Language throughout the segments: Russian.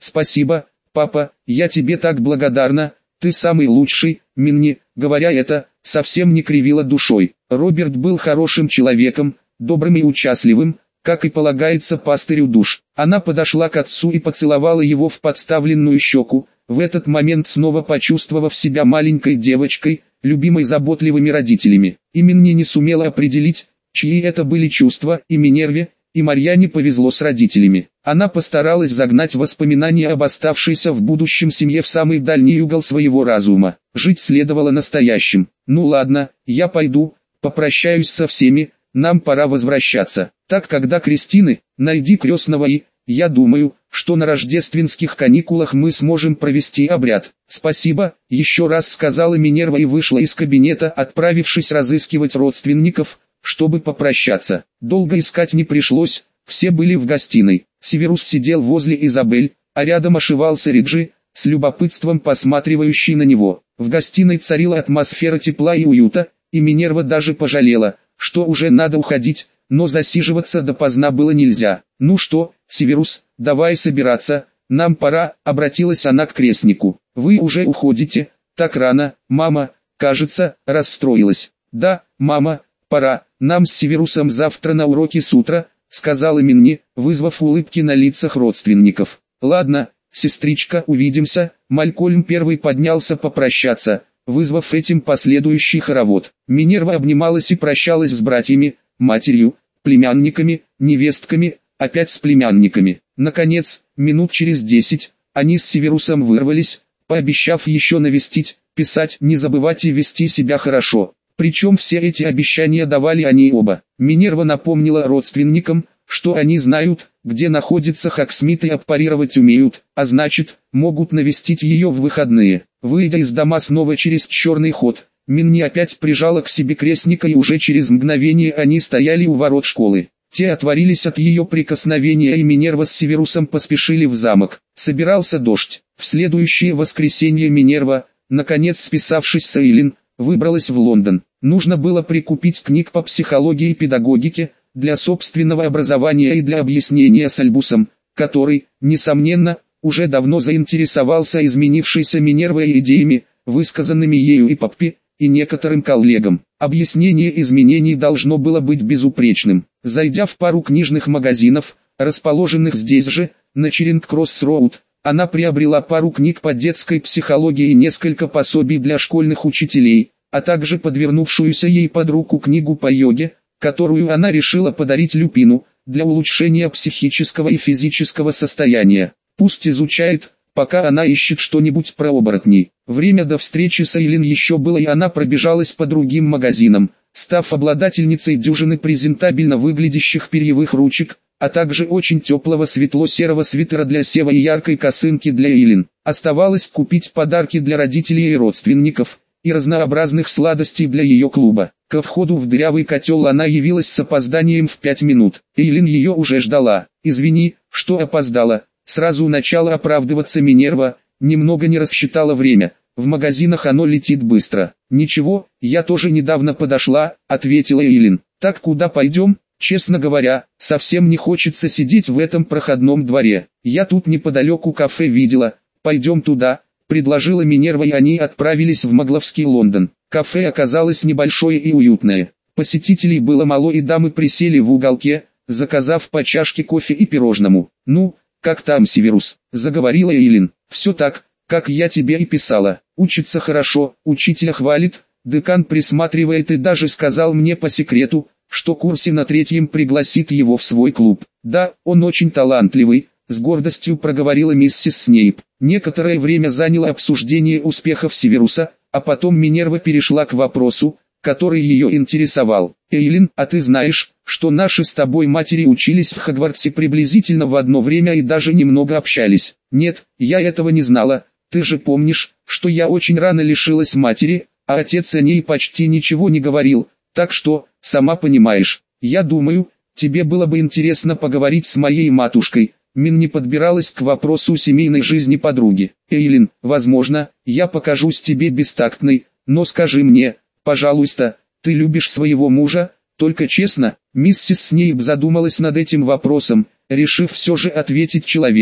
Спасибо, папа, я тебе так благодарна, ты самый лучший. Минни, говоря это, совсем не кривила душой. Роберт был хорошим человеком, добрым и участливым, как и полагается пастырю душ. Она подошла к отцу и поцеловала его в подставленную щеку, в этот момент снова почувствовав себя маленькой девочкой, любимой заботливыми родителями. И Минни не сумела определить, чьи это были чувства, и Минерве, и Марьяне повезло с родителями. Она постаралась загнать воспоминания об оставшейся в будущем семье в самый дальний угол своего разума. Жить следовало настоящим. Ну ладно, я пойду, попрощаюсь со всеми, нам пора возвращаться. Так, когда Кристины, найди крестного и, я думаю, что на рождественских каникулах мы сможем провести обряд. Спасибо, еще раз сказала Минерва и вышла из кабинета, отправившись разыскивать родственников, чтобы попрощаться. Долго искать не пришлось, все были в гостиной. Северус сидел возле Изабель, а рядом ошивался Риджи, с любопытством посматривающий на него. В гостиной царила атмосфера тепла и уюта, и Минерва даже пожалела, что уже надо уходить, но засиживаться допоздна было нельзя. «Ну что, Северус, давай собираться, нам пора», — обратилась она к крестнику. «Вы уже уходите, так рано, мама, кажется, расстроилась». «Да, мама, пора, нам с Северусом завтра на уроке с утра», — сказала Минни, вызвав улыбки на лицах родственников. «Ладно, сестричка, увидимся». Малькольм первый поднялся попрощаться, вызвав этим последующий хоровод. Минерва обнималась и прощалась с братьями, матерью, племянниками, невестками, опять с племянниками. Наконец, минут через 10, они с Северусом вырвались, пообещав еще навестить, писать, не забывать и вести себя хорошо. Причем все эти обещания давали они оба. Минерва напомнила родственникам, что они знают, где находится Хаксмит и аппарировать умеют, а значит, могут навестить ее в выходные. Выйдя из дома снова через черный ход, Минни опять прижала к себе крестника, и уже через мгновение они стояли у ворот школы. Те отворились от ее прикосновения, и Минерва с Северусом поспешили в замок. Собирался дождь. В следующее воскресенье Минерва, наконец списавшись с Эйлин, выбралась в Лондон. Нужно было прикупить книг по психологии и педагогике, для собственного образования и для объяснения с Альбусом, который, несомненно, уже давно заинтересовался изменившейся Минервой идеями, высказанными ею и Паппи, и некоторым коллегам. Объяснение изменений должно было быть безупречным. Зайдя в пару книжных магазинов, расположенных здесь же, на Черинг-Кросс-Роуд, она приобрела пару книг по детской психологии и несколько пособий для школьных учителей, а также подвернувшуюся ей под руку книгу по йоге, которую она решила подарить Люпину, для улучшения психического и физического состояния. Пусть изучает, пока она ищет что-нибудь про оборотней. Время до встречи с Эйлин еще было, и она пробежалась по другим магазинам, став обладательницей дюжины презентабельно выглядящих перьевых ручек, а также очень теплого светло-серого свитера для Сева и яркой косынки для Эйлин. Оставалось купить подарки для родителей и родственников, и разнообразных сладостей для ее клуба. Ко входу в дырявый котел она явилась с опозданием в 5 минут. Эйлин ее уже ждала. «Извини, что опоздала». Сразу начала оправдываться Минерва, немного не рассчитала время. В магазинах оно летит быстро. «Ничего, я тоже недавно подошла», — ответила Эйлин. «Так куда пойдем?» «Честно говоря, совсем не хочется сидеть в этом проходном дворе. Я тут неподалеку кафе видела. Пойдем туда», — предложила Минерва, и они отправились в Магловский Лондон. Кафе оказалось небольшое и уютное. Посетителей было мало, и дамы присели в уголке, заказав по чашке кофе и пирожному. «Ну, как там Северус?» — заговорила Эйлин. «Все так, как я тебе и писала. Учится хорошо, учителя хвалит, декан присматривает и даже сказал мне по секрету, что курсе на 3-м пригласит его в свой клуб. Да, он очень талантливый», — с гордостью проговорила миссис Снейп. Некоторое время заняло обсуждение успехов Северуса, а потом Минерва перешла к вопросу, который ее интересовал. «Эйлин, а ты знаешь, что наши с тобой матери учились в Хогвартсе приблизительно в одно время и даже немного общались?» «Нет, я этого не знала. Ты же помнишь, что я очень рано лишилась матери, а отец о ней почти ничего не говорил, так что, сама понимаешь, я думаю, тебе было бы интересно поговорить с моей матушкой». Минни подбиралась к вопросу семейной жизни подруги. «Эйлин, возможно, я покажусь тебе бестактной, но скажи мне, пожалуйста, ты любишь своего мужа, только честно?» Миссис Снейп задумалась над этим вопросом, решив все же ответить человеку,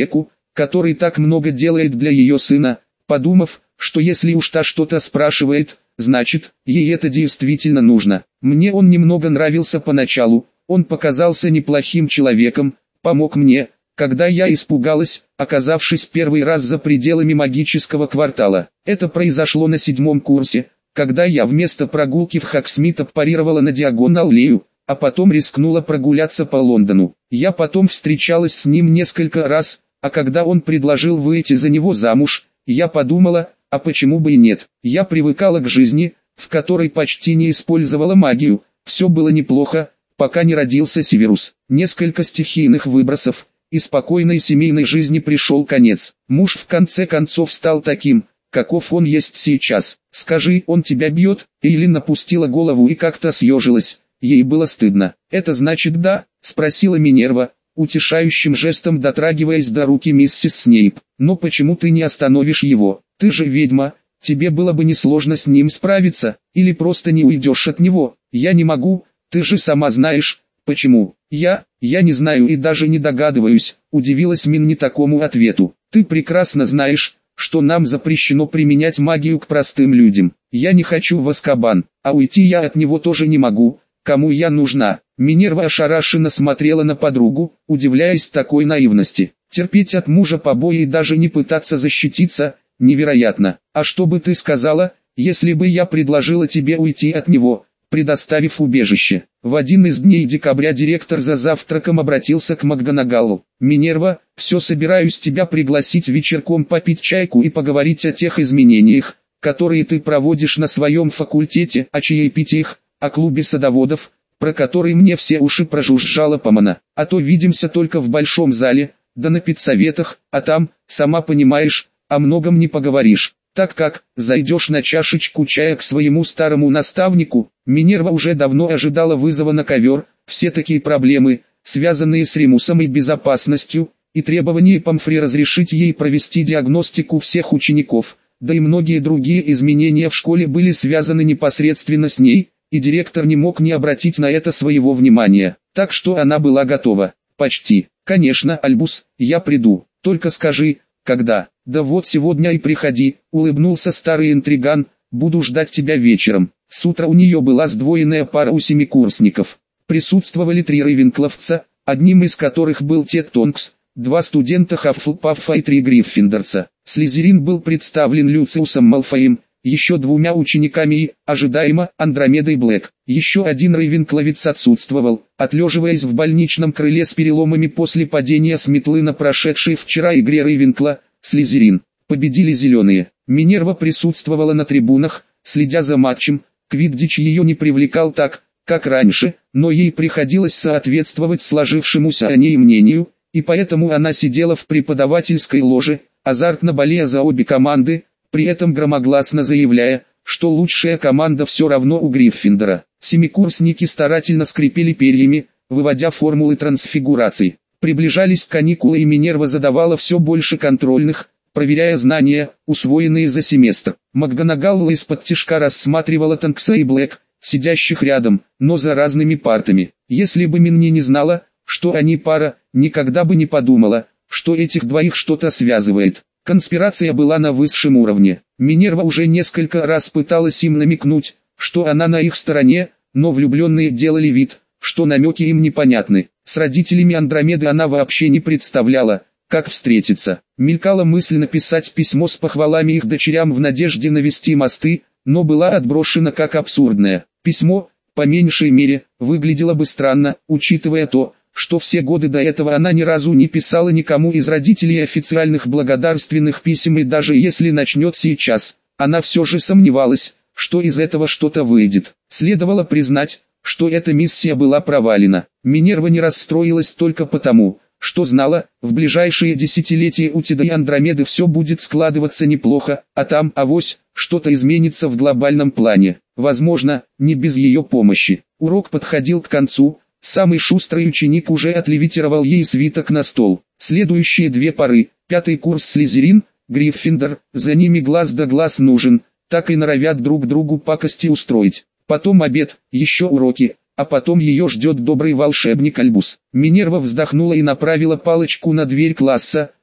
который так много делает для ее сына, подумав, что если уж та что-то спрашивает, значит, ей это действительно нужно. Мне он немного нравился поначалу, он показался неплохим человеком, помог мне, когда я испугалась, оказавшись первый раз за пределами магического квартала. Это произошло на 7-м курсе, когда я вместо прогулки в Хоксмит парировала на Диагонал-аллею, а потом рискнула прогуляться по Лондону. Я потом встречалась с ним несколько раз, а когда он предложил выйти за него замуж, я подумала, а почему бы и нет. Я привыкала к жизни, в которой почти не использовала магию, все было неплохо, пока не родился Северус. Несколько стихийных выбросов, и спокойной семейной жизни пришел конец. Муж в конце концов стал таким, каков он есть сейчас. Скажи, он тебя бьет? Эйлин опустила голову и как-то съежилась, ей было стыдно. Это значит да? Спросила Минерва, утешающим жестом дотрагиваясь до руки миссис Снейп. Но почему ты не остановишь его? Ты же ведьма, тебе было бы несложно с ним справиться, или просто не уйдешь от него. Я не могу, ты же сама знаешь, почему. Я не знаю и даже не догадываюсь, удивилась Минни такому ответу. Ты прекрасно знаешь, что нам запрещено применять магию к простым людям. Я не хочу в Азкабан, а уйти я от него тоже не могу. Кому я нужна? Минерва ошарашенно смотрела на подругу, удивляясь такой наивности. Терпеть от мужа побои и даже не пытаться защититься – невероятно. А что бы ты сказала, если бы я предложила тебе уйти от него, предоставив убежище? В один из дней декабря директор за завтраком обратился к МакГонагалл. «Минерва, все собираюсь тебя пригласить вечерком попить чайку и поговорить о тех изменениях, которые ты проводишь на своем факультете, о чаепитиях, о клубе садоводов, про который мне все уши прожужжала Помана. А то видимся только в большом зале, да на педсоветах, а там, сама понимаешь, о многом не поговоришь. Так как, зайдешь на чашечку чая к своему старому наставнику». Минерва уже давно ожидала вызова на ковер, все такие проблемы, связанные с Ремусом и безопасностью, и требование Помфри разрешить ей провести диагностику всех учеников, да и многие другие изменения в школе были связаны непосредственно с ней, и директор не мог не обратить на это своего внимания. Так что она была готова. Почти. «Конечно, Альбус, я приду, только скажи, когда?» «Да вот сегодня и приходи», — улыбнулся старый интриган, «буду ждать тебя вечером». С утра у нее была сдвоенная пара у семикурсников. Присутствовали 3 рейвенкловца, одним из которых был Тед Тонкс, 2 студента Хаффлпаффа и 3 гриффиндорца. Слизерин был представлен Люциусом Малфоем, еще 2 учениками и, ожидаемо, Андромедой Блэк. Еще один рейвенкловец отсутствовал, отлеживаясь в больничном крыле с переломами после падения с метлы на прошедшей вчера игре Рейвенкла. Слизерин. Победили зеленые. Минерва присутствовала на трибунах, следя за матчем. Квиддич ее не привлекал так, как раньше, но ей приходилось соответствовать сложившемуся о ней мнению, и поэтому она сидела в преподавательской ложе, азартно болея за обе команды, при этом громогласно заявляя, что лучшая команда все равно у Гриффиндора. Семикурсники старательно скрипели перьями, выводя формулы трансфигураций. Приближались каникулы, и Минерва задавала все больше контрольных, проверяя знания, усвоенные за семестр. МакГонагалл из-под тишка рассматривала Тонкса и Блэк, сидящих рядом, но за разными партами. Если бы Минни не знала, что они пара, никогда бы не подумала, что этих двоих что-то связывает. Конспирация была на высшем уровне. Минерва уже несколько раз пыталась им намекнуть, что она на их стороне, но влюбленные делали вид, что намеки им непонятны. С родителями Андромеды она вообще не представляла, как встретиться. Мелькала мысль написать письмо с похвалами их дочерям в надежде навести мосты, но была отброшена как абсурдная. Письмо, по меньшей мере, выглядело бы странно, учитывая то, что все годы до этого она ни разу не писала никому из родителей официальных благодарственных писем, и даже если начнет сейчас, она все же сомневалась, что из этого что-то выйдет. Следовало признать, что эта миссия была провалена. Минерва не расстроилась только потому, что знала, в ближайшие десятилетия у Теда и Андромеды все будет складываться неплохо, а там, авось, что-то изменится в глобальном плане. Возможно, не без ее помощи. Урок подходил к концу, самый шустрый ученик уже отлевитировал ей свиток на стол. Следующие 2 пары, 5-й курс Слизерин, Гриффиндор, за ними глаз да глаз нужен, так и норовят друг другу пакости устроить. Потом обед, еще уроки, а потом ее ждет добрый волшебник Альбус. Минерва вздохнула и направила палочку на дверь класса,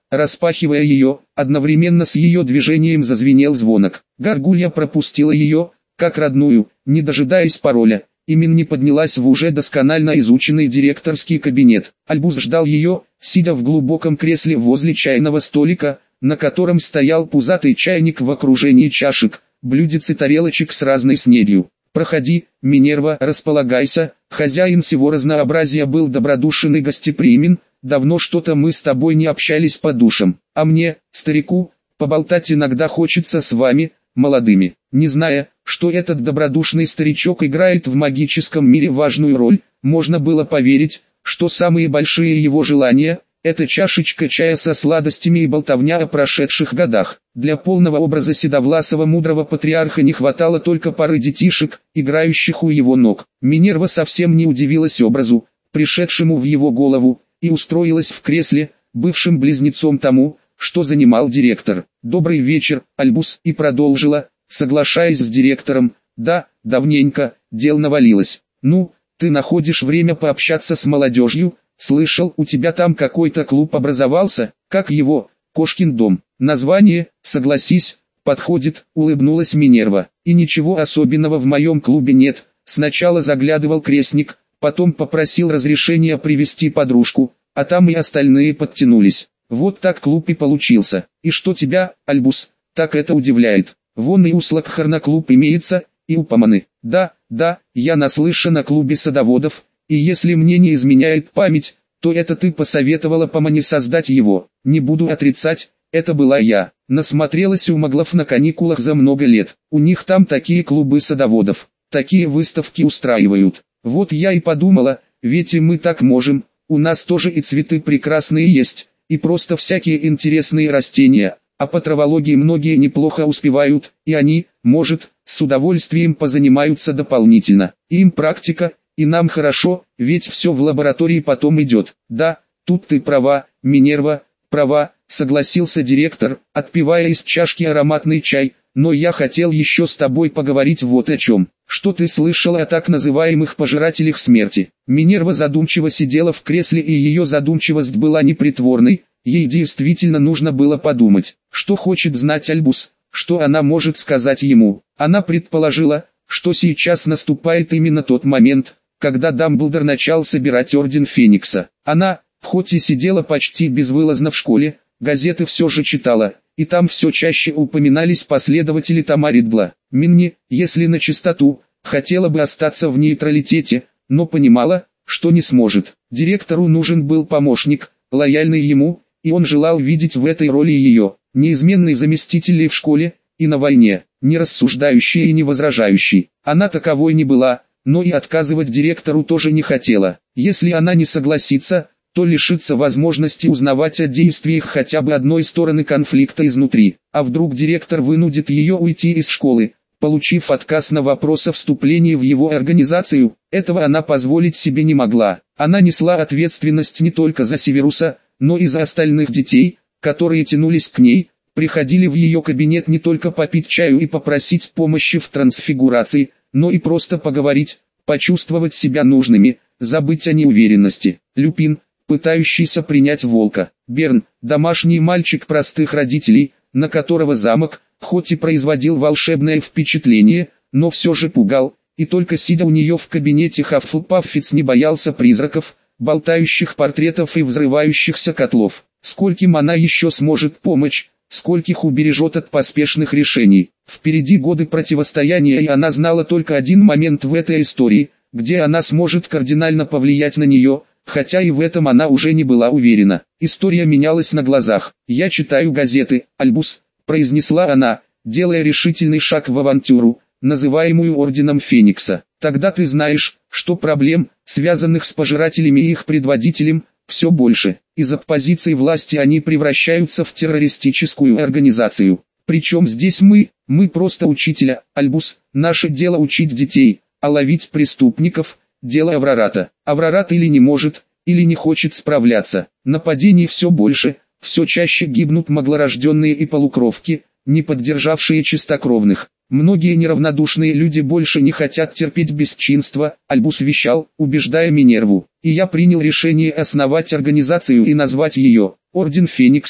распахивая ее, одновременно с ее движением зазвенел звонок. Гаргулья пропустила ее, как родную, не дожидаясь пароля. Минни поднялась в уже досконально изученный директорский кабинет. Альбус ждал ее, сидя в глубоком кресле возле чайного столика, на котором стоял пузатый чайник в окружении чашек, блюдец и тарелочек с разной снедью. «Проходи, Минерва, располагайся». Хозяин всего разнообразия был добродушен и гостеприимен. «Давно что-то мы с тобой не общались по душам, а мне, старику, поболтать иногда хочется с вами, молодыми». Не зная, что этот добродушный старичок играет в магическом мире важную роль, можно было поверить, что самые большие его желания – это чашечка чая со сладостями и болтовня о прошедших годах. Для полного образа седовласого мудрого патриарха не хватало только пары детишек, играющих у его ног. Минерва совсем не удивилась образу, пришедшему в его голову, и устроилась в кресле, бывшим близнецом тому, что занимал директор. «Добрый вечер, Альбус», и продолжила, соглашаясь с директором. «Да, давненько, дел навалилось. Ну, ты находишь время пообщаться с молодежью? Слышал, у тебя там какой-то клуб образовался, как его, Кошкин дом. Название, согласись, подходит», улыбнулась Минерва. «И ничего особенного в моем клубе нет. Сначала заглядывал крестник, потом попросил разрешения привести подружку, а там и остальные подтянулись. Вот так клуб и получился. И что тебя, Альбус, так это удивляет? Вон и у Слакхарна клуб имеется, и у Поманы». «Да, я наслышан о клубе садоводов, и если мне не изменяет память, то это ты посоветовала Помане создать его. Не буду отрицать, это была я. Насмотрелась у маглов на каникулах за много лет. У них там такие клубы садоводов, такие выставки устраивают. Вот я и подумала, ведь и мы так можем, у нас тоже и цветы прекрасные есть, и просто всякие интересные растения, а по травологии многие неплохо успевают, и они, может, с удовольствием позанимаются дополнительно. Им практика, и нам хорошо, ведь все в лаборатории потом идет». «Да, тут ты права, Минерва, права», согласился директор, отпивая из чашки ароматный чай. «Но я хотел еще с тобой поговорить вот о чем. Что ты слышала о так называемых пожирателях смерти?» Минерва задумчиво сидела в кресле, и ее задумчивость была непритворной. Ей действительно нужно было подумать, что хочет знать Альбус, что она может сказать ему. Она предположила, что сейчас наступает именно тот момент, когда Дамблдор начал собирать Орден Феникса. Она, хоть и сидела почти безвылазно в школе, газеты все же читала, и там все чаще упоминались последователи Тома Ридла. Минни, если на чистоту, хотела бы остаться в нейтралитете, но понимала, что не сможет. Директору нужен был помощник, лояльный ему, и он желал видеть в этой роли ее, неизменной заместителей в школе и на войне, не рассуждающей и не возражающей. Она таковой не была, но и отказывать директору тоже не хотела. Если она не согласится, то лишится возможности узнавать о действиях хотя бы одной стороны конфликта изнутри. А вдруг директор вынудит ее уйти из школы, получив отказ на вопрос о вступлении в его организацию? Этого она позволить себе не могла. Она несла ответственность не только за Северуса, но и за остальных детей, которые тянулись к ней, приходили в ее кабинет не только попить чаю и попросить помощи в трансфигурации, но и просто поговорить, почувствовать себя нужными, забыть о неуверенности. Люпин, пытающийся принять волка. Берн, домашний мальчик простых родителей, на которого замок, хоть и производил волшебное впечатление, но все же пугал, и только сидя у нее в кабинете Хаффлпаффиц не боялся призраков, болтающих портретов и взрывающихся котлов. Скольким она еще сможет помочь, скольких убережет от поспешных решений. Впереди годы противостояния, и она знала только один момент в этой истории, где она сможет кардинально повлиять на нее, хотя и в этом она уже не была уверена. История менялась на глазах. «Я читаю газеты, Альбус», — произнесла она, делая решительный шаг в авантюру, называемую Орденом Феникса. «Тогда ты знаешь, что проблем, связанных с пожирателями и их предводителем, все больше. Из-за позиции власти они превращаются в террористическую организацию. Причем здесь мы просто учителя, Альбус, наше дело учить детей, а ловить преступников – дело Аврората. Аврорат или не может, или не хочет справляться. Нападений все больше, все чаще гибнут маглорожденные и полукровки, не поддержавшие чистокровных. Многие неравнодушные люди больше не хотят терпеть бесчинство, Альбус вещал, убеждая Минерву. И я принял решение основать организацию и назвать ее Орден Феникса,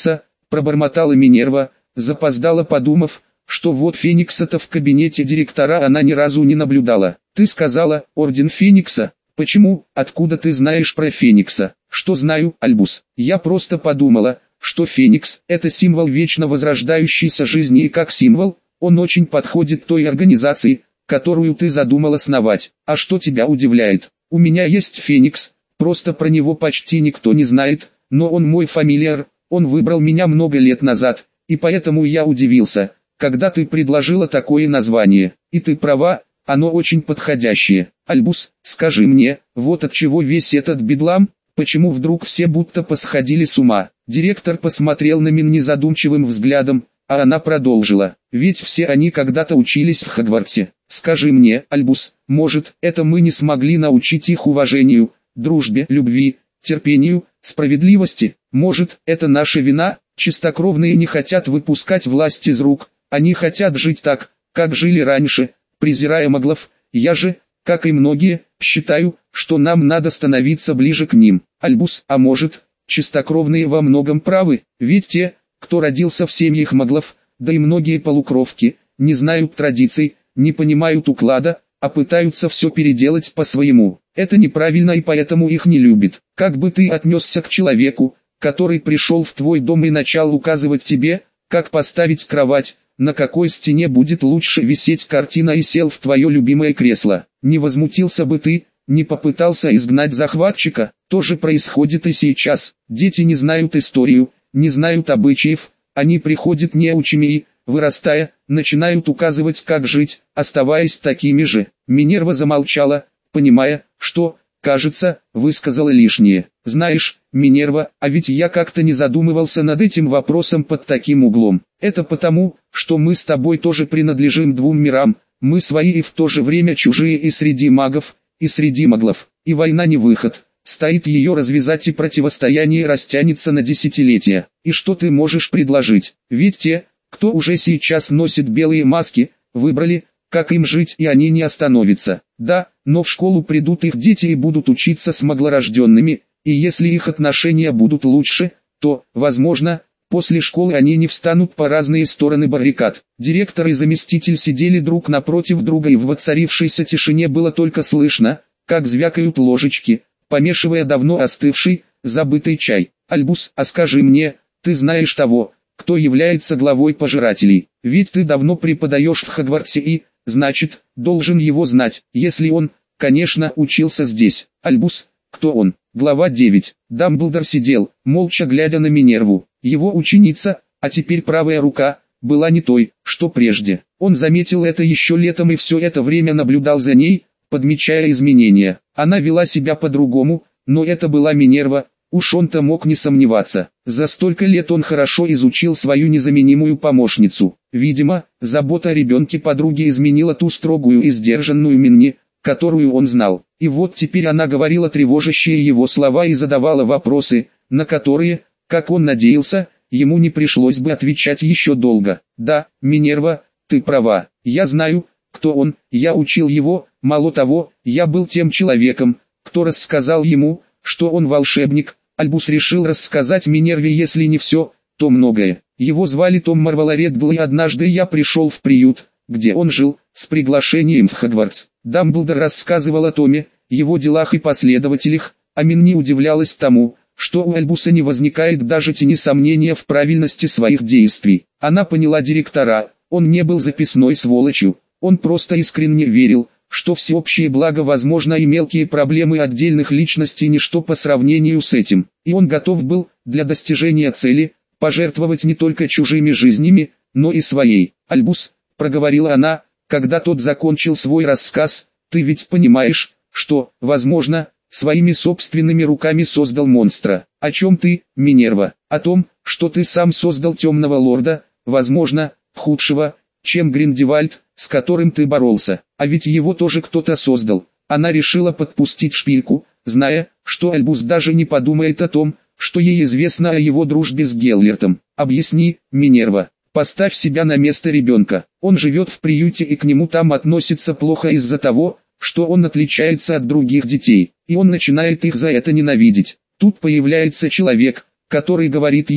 пробормотала Минерва, запоздала подумав, что вот Феникса-то в кабинете директора она ни разу не наблюдала. Ты сказала, Орден Феникса? Почему, откуда ты знаешь про Феникса? Что знаю, Альбус? Я просто подумала, что Феникс – это символ вечно возрождающейся жизни и как символ, он очень подходит той организации, которую ты задумал основать. А что тебя удивляет? У меня есть Феникс, просто про него почти никто не знает, но он мой фамильяр, он выбрал меня много лет назад, и поэтому я удивился, когда ты предложила такое название. И ты права, оно очень подходящее. Альбус, скажи мне, вот от чего весь этот бедлам, почему вдруг все будто посходили с ума? Директор посмотрел на Минни задумчивым взглядом, а она продолжила. Ведь все они когда-то учились в Хогвартсе. Скажи мне, Альбус, может, это мы не смогли научить их уважению, дружбе, любви, терпению, справедливости? Может, это наша вина? Чистокровные не хотят выпускать власть из рук, они хотят жить так, как жили раньше, презирая маглов. Я же, как и многие, считаю, что нам надо становиться ближе к ним. Альбус, а может, чистокровные во многом правы, ведь те, кто родился в семьях маглов, да и многие полукровки, не знают традиций, не понимают уклада, а пытаются все переделать по-своему. Это неправильно и поэтому их не любят. Как бы ты отнесся к человеку, который пришел в твой дом и начал указывать тебе, как поставить кровать, на какой стене будет лучше висеть картина и сел в твое любимое кресло? Не возмутился бы ты, не попытался изгнать захватчика? То же происходит и сейчас. Дети не знают историю, не знают обычаев, они приходят неучими и, вырастая, начинают указывать, как жить, оставаясь такими же. Минерва замолчала, понимая, что, кажется, высказала лишнее. Знаешь, Минерва, а ведь я как-то не задумывался над этим вопросом под таким углом. Это потому, что мы с тобой тоже принадлежим двум мирам, мы свои и в то же время чужие и среди магов, и среди маглов. И война не выход. Стоит ее развязать, и противостояние растянется на десятилетия. И что ты можешь предложить? Ведь те, кто уже сейчас носит белые маски, выбрали, как им жить, и они не остановятся. Да, но в школу придут их дети и будут учиться с маглорожденными, и если их отношения будут лучше, то, возможно, после школы они не встанут по разные стороны баррикад. Директор и заместитель сидели друг напротив друга, и в воцарившейся тишине было только слышно, как звякают ложечки, помешивая давно остывший, забытый чай. Альбус, а скажи мне, ты знаешь того, кто является главой пожирателей? Ведь ты давно преподаешь в Хогвартсе и, значит, должен его знать, если он, конечно, учился здесь. Альбус, кто он? Глава 9. Дамблдор сидел, молча глядя на Минерву. Его ученица, а теперь правая рука, была не той, что прежде. Он заметил это еще летом и все это время наблюдал за ней, подмечая изменения. Она вела себя по-другому, но это была Минерва, уж он-то мог не сомневаться. За столько лет он хорошо изучил свою незаменимую помощницу. Видимо, забота о ребенке подруги изменила ту строгую и сдержанную Минни, которую он знал. И вот теперь она говорила тревожащие его слова и задавала вопросы, на которые, как он надеялся, ему не пришлось бы отвечать еще долго. Да, Минерва, ты права, я знаю, кто он, я учил его, мало того, я был тем человеком, кто рассказал ему, что он волшебник. Альбус решил рассказать Минерве, если не все, то многое. Его звали Том Марвелоредгл, и однажды я пришел в приют, где он жил, с приглашением в Хогвартс. Дамблдор рассказывал о Томе, его делах и последователях, а Минни удивлялась тому, что у Альбуса не возникает даже тени сомнения в правильности своих действий. Она поняла директора, он не был записной сволочью, он просто искренне верил, что всеобщее благо возможно и мелкие проблемы отдельных личностей ничто по сравнению с этим. И он готов был, для достижения цели, пожертвовать не только чужими жизнями, но и своей. «Альбус», — проговорила она, когда тот закончил свой рассказ, — «ты ведь понимаешь, что, возможно, своими собственными руками создал монстра. О чем ты, Минерва? О том, что ты сам создал темного лорда, возможно, худшего, чем Гриндевальд, с которым ты боролся. А ведь его тоже кто-то создал». Она решила подпустить шпильку, зная, что Альбус даже не подумает о том, что ей известно о его дружбе с Геллертом. «Объясни, Минерва, поставь себя на место ребенка. Он живет в приюте и к нему там относятся плохо из-за того, что он отличается от других детей, и он начинает их за это ненавидеть. Тут появляется человек, который говорит ему,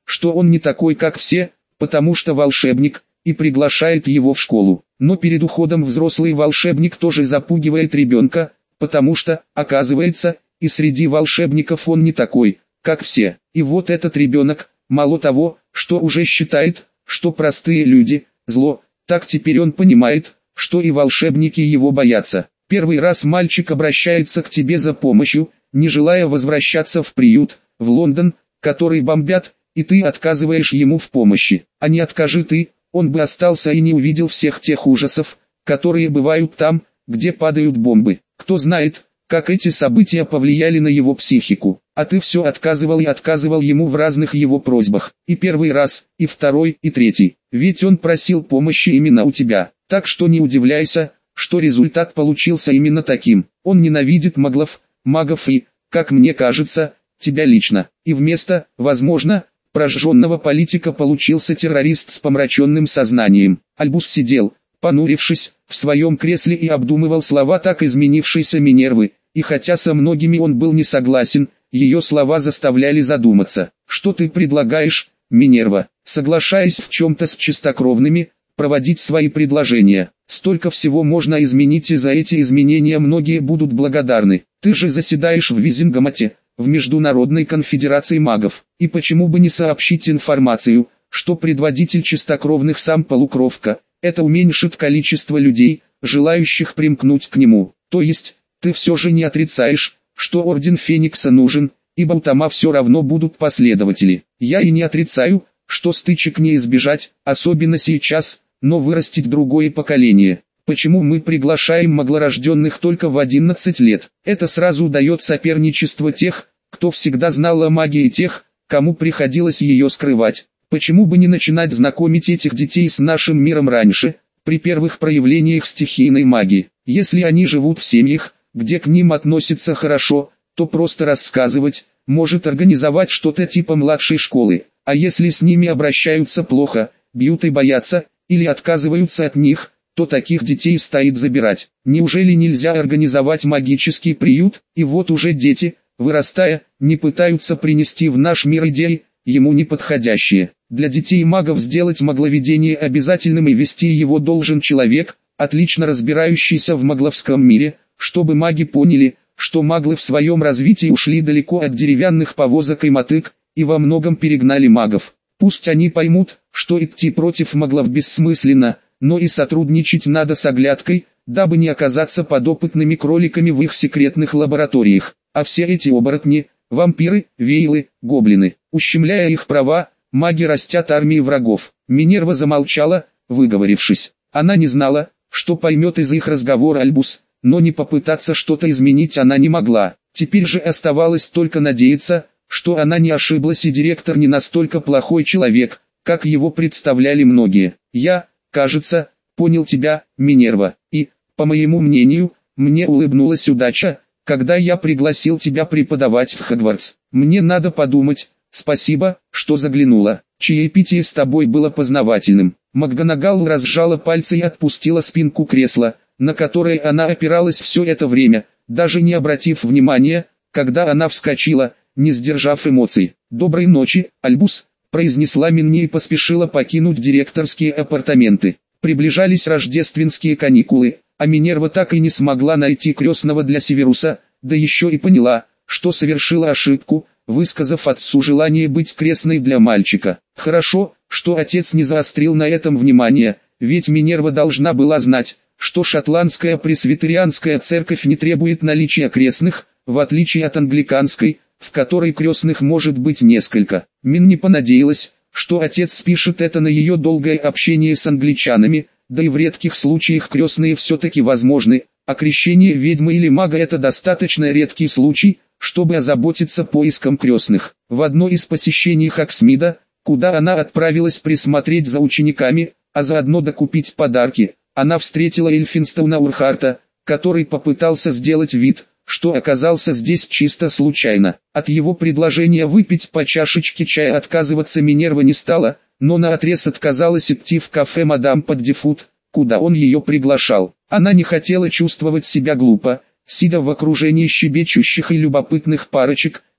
что он не такой как все, потому что волшебник, и приглашает его в школу. Но перед уходом взрослый волшебник тоже запугивает ребенка, потому что, оказывается, и среди волшебников он не такой, как все. И вот этот ребенок, мало того, что уже считает, что простые люди – зло, так теперь он понимает, что и волшебники его боятся. Первый раз мальчик обращается к тебе за помощью, не желая возвращаться в приют, в Лондон, который бомбят, и ты отказываешь ему в помощи. А не откажи ты, он бы остался и не увидел всех тех ужасов, которые бывают там, где падают бомбы. Кто знает, как эти события повлияли на его психику. А ты все отказывал и отказывал ему в разных его просьбах. И первый раз, и второй, и третий. Ведь он просил помощи именно у тебя. Так что не удивляйся, что результат получился именно таким. Он ненавидит маглов, магов и, как мне кажется, тебя лично. И вместо, возможно, прожженного политика получился террорист с помраченным сознанием. Альбус сидел, понурившись, в своем кресле и обдумывал слова так изменившейся Минервы, и хотя со многими он был не согласен, ее слова заставляли задуматься. «Что ты предлагаешь, Минерва?» Соглашаясь в чем-то с чистокровными, проводить свои предложения. Столько всего можно изменить, и за эти изменения многие будут благодарны. Ты же заседаешь в Визингамате, в Международной конфедерации магов. И почему бы не сообщить информацию, что предводитель чистокровных сам полукровка? Это уменьшит количество людей, желающих примкнуть к нему. То есть, ты все же не отрицаешь, что Орден Феникса нужен, ибо у Тома все равно будут последователи. Я и не отрицаю, что стычек не избежать, особенно сейчас, но вырастить другое поколение. Почему мы приглашаем маглорожденных только в 11 лет? Это сразу дает соперничество тех, кто всегда знал о магии, и тех, кому приходилось ее скрывать. Почему бы не начинать знакомить этих детей с нашим миром раньше, при первых проявлениях стихийной магии? Если они живут в семьях, где к ним относятся хорошо, то просто рассказывать, может организовать что-то типа младшей школы. А если с ними обращаются плохо, бьют и боятся, или отказываются от них, то таких детей стоит забирать. Неужели нельзя организовать магический приют? И вот уже дети, вырастая, не пытаются принести в наш мир идеи, ему неподходящие. Для детей магов сделать магловедение обязательным, и вести его должен человек, отлично разбирающийся в магловском мире, чтобы маги поняли, что маглы в своем развитии ушли далеко от деревянных повозок и мотык, и во многом перегнали магов. Пусть они поймут, что идти против маглов бессмысленно, но и сотрудничать надо с оглядкой, дабы не оказаться подопытными кроликами в их секретных лабораториях. А все эти оборотни, вампиры, вейлы, гоблины, ущемляя их права, маги растят армии врагов. Минерва замолчала, выговорившись. Она не знала, что поймет из их разговора Альбус, но не попытаться что-то изменить она не могла. Теперь же оставалось только надеяться, что она не ошиблась и директор не настолько плохой человек, как его представляли многие. Я, кажется, понял тебя, Минерва, и, по моему мнению, мне улыбнулась удача, когда я пригласил тебя преподавать в Хогвартс. Мне надо подумать, спасибо, что заглянула. Чаепитие с тобой было познавательным. МакГонагал разжала пальцы и отпустила спинку кресла, на которое она опиралась все это время, даже не обратив внимания, когда она вскочила, не сдержав эмоций. «Доброй ночи, Альбус», произнесла Минни и поспешила покинуть директорские апартаменты. Приближались рождественские каникулы, а Минерва так и не смогла найти крестного для Северуса, да еще и поняла, что совершила ошибку, высказав отцу желание быть крестной для мальчика. Хорошо, что отец не заострил на этом внимание, ведь Минерва должна была знать, что шотландская пресвитерианская церковь не требует наличия крестных, в отличие от англиканской, в которой крестных может быть несколько. Минни понадеялась, что отец спишет это на ее долгое общение с англичанами, да и в редких случаях крестные все-таки возможны, а крещение ведьмы или мага это достаточно редкий случай, чтобы озаботиться поиском крестных. В одно из посещений Хоксмида, куда она отправилась присмотреть за учениками, а заодно докупить подарки, она встретила Эльфинстоуна Урхарта, который попытался сделать вид, что оказался здесь чисто случайно. От его предложения выпить по чашечке чая отказываться Минерва не стала, но наотрез отказалась идти в кафе «Мадам Поддифут», куда он ее приглашал. Она не хотела чувствовать себя глупо, сидя в окружении щебечущих и любопытных парочек,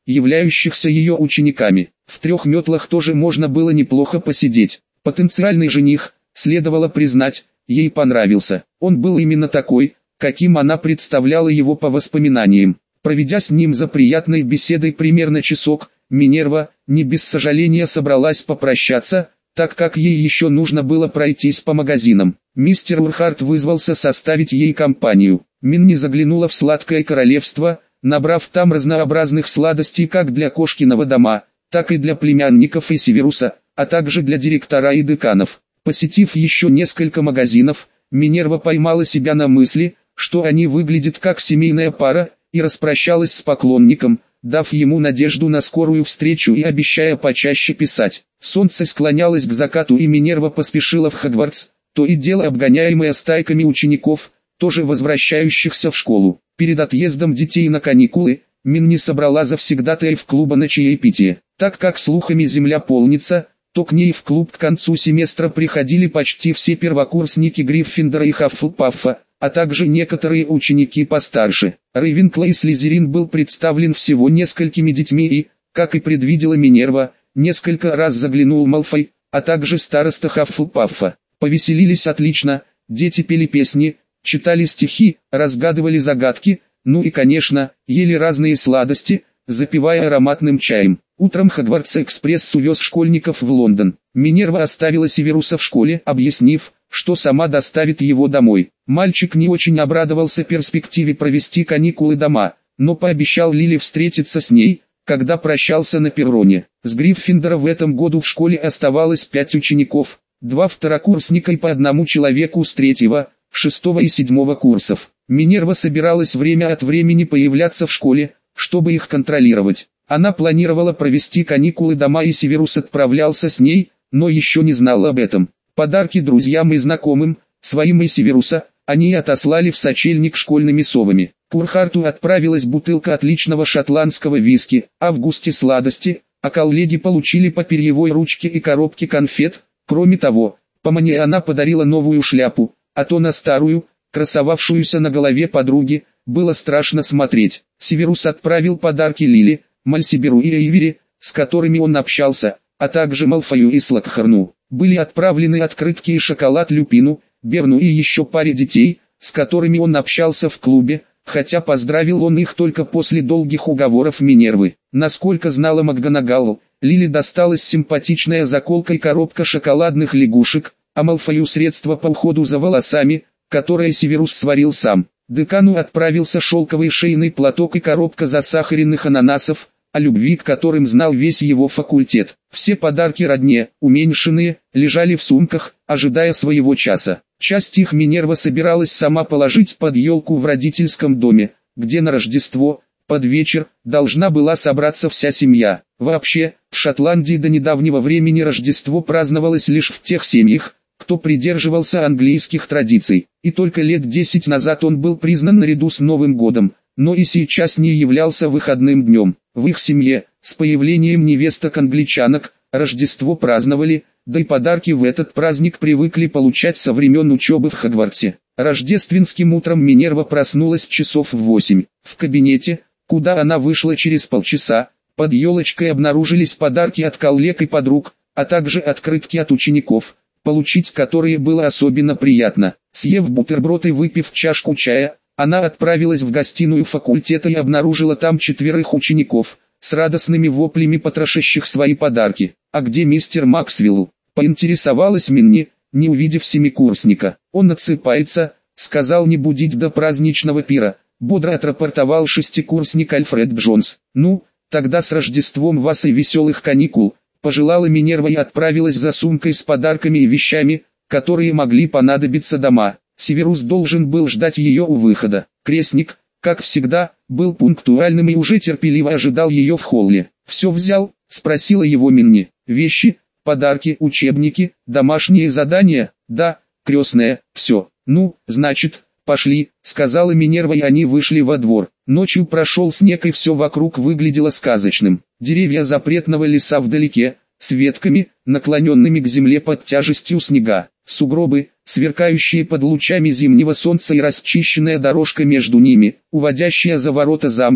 являющихся ее учениками. В 3 метлах тоже можно было неплохо посидеть. Потенциальный жених, следовало признать, ей понравился. Он был именно такой, каким она представляла его по воспоминаниям. Проведя с ним за приятной беседой примерно часок, Минерва, не без сожаления, собралась попрощаться, так как ей еще нужно было пройтись по магазинам. Мистер Урхарт вызвался составить ей компанию. Минни заглянула в сладкое королевство, набрав там разнообразных сладостей как для кошкиного дома, так и для племянников и Северуса, а также для директора и деканов. Посетив еще несколько магазинов, Минерва поймала себя на мысли, что они выглядят как семейная пара, и распрощалась с поклонником, дав ему надежду на скорую встречу и обещая почаще писать. Солнце склонялось к закату, и Минерва поспешила в Хогвартс, то и дело обгоняемая стайками учеников, тоже возвращающихся в школу. Перед отъездом детей на каникулы, Минни собрала завсегдатаев клуба на чаепитие. Так как слухами земля полнится, то к ней в клуб к концу семестра приходили почти все первокурсники Гриффиндора и Хаффлпаффа, а также некоторые ученики постарше. Рейвенкло и Слизерин был представлен всего несколькими детьми и, как и предвидела Минерва, несколько раз заглянул Малфой, а также староста Хаффлпаффа. Повеселились отлично, дети пели песни, читали стихи, разгадывали загадки, ну и, конечно, ели разные сладости, запивая ароматным чаем. Утром Хогвартс-экспресс увез школьников в Лондон. Минерва оставила Северуса в школе, объяснив, что сама доставит его домой. Мальчик не очень обрадовался перспективе провести каникулы дома, но пообещал Лили встретиться с ней, когда прощался на перроне. С Гриффиндора в этом году в школе оставалось 5 учеников, 2 второкурсника и по одному человеку с 3-го, 6-го и 7-го курсов. Минерва собиралась время от времени появляться в школе, чтобы их контролировать. Она планировала провести каникулы дома, и Северус отправлялся с ней, но еще не знала об этом. Подарки друзьям и знакомым, своим и Северуса, они отослали в сочельник школьными совами. К Урхарту отправилась бутылка отличного шотландского виски, Августе сладости, а коллеги получили по перьевой ручке и коробке конфет. Кроме того, по Мане она подарила новую шляпу, а то на старую, красовавшуюся на голове подруги, было страшно смотреть. Северус отправил подарки Лили, Мальсиберу и Эйвери, с которыми он общался, а также Малфою и Слокхорну. Были отправлены открытки и шоколад Люпину, Берну и еще паре детей, с которыми он общался в клубе, хотя поздравил он их только после долгих уговоров Минервы. Насколько знала МакГонагалл, Лили досталась симпатичная заколка и коробка шоколадных лягушек, а Малфою средство по уходу за волосами, которое Северус сварил сам. Декану отправился шелковый шейный платок и коробка засахаренных ананасов, о любви к которым знал весь его факультет. Все подарки родне, уменьшенные, лежали в сумках, ожидая своего часа. Часть их Минерва собиралась сама положить под елку в родительском доме, где на Рождество, под вечер, должна была собраться вся семья. Вообще, в Шотландии до недавнего времени Рождество праздновалось лишь в тех семьях, кто придерживался английских традиций, и только лет 10 назад он был признан наряду с Новым годом, но и сейчас не являлся выходным днем. В их семье, с появлением невесток-англичанок, Рождество праздновали, да и подарки в этот праздник привыкли получать со времен учебы в Хогвартсе. Рождественским утром Минерва проснулась часов в 8. В кабинете, куда она вышла через полчаса, под елочкой обнаружились подарки от коллег и подруг, а также открытки от учеников, получить которые было особенно приятно. Съев бутерброд и выпив чашку чая, она отправилась в гостиную факультета и обнаружила там 4 учеников, с радостными воплями потрошащих свои подарки. «А где мистер Максвелл?» — поинтересовалась Минни, не увидев семикурсника. «Он отсыпается», — сказал не будить до праздничного пира, бодро отрапортовал 6-курсник Альфред Джонс. «Ну, тогда с Рождеством вас и веселых каникул», — пожелала Минерва и отправилась за сумкой с подарками и вещами, которые могли понадобиться дома. Северус должен был ждать ее у выхода. Крестник, как всегда, был пунктуальным и уже терпеливо ожидал ее в холле. «Все взял?» — спросила его Минни. «Вещи, подарки, учебники, домашние задания?» «Да, крестная, все». «Ну, значит, пошли», — сказала Минерва, и они вышли во двор. Ночью прошел снег, и все вокруг выглядело сказочным. Деревья запретного леса вдалеке, с ветками, наклоненными к земле под тяжестью снега. Сугробы, сверкающие под лучами зимнего солнца, и расчищенная дорожка между ними, уводящая за ворота замка,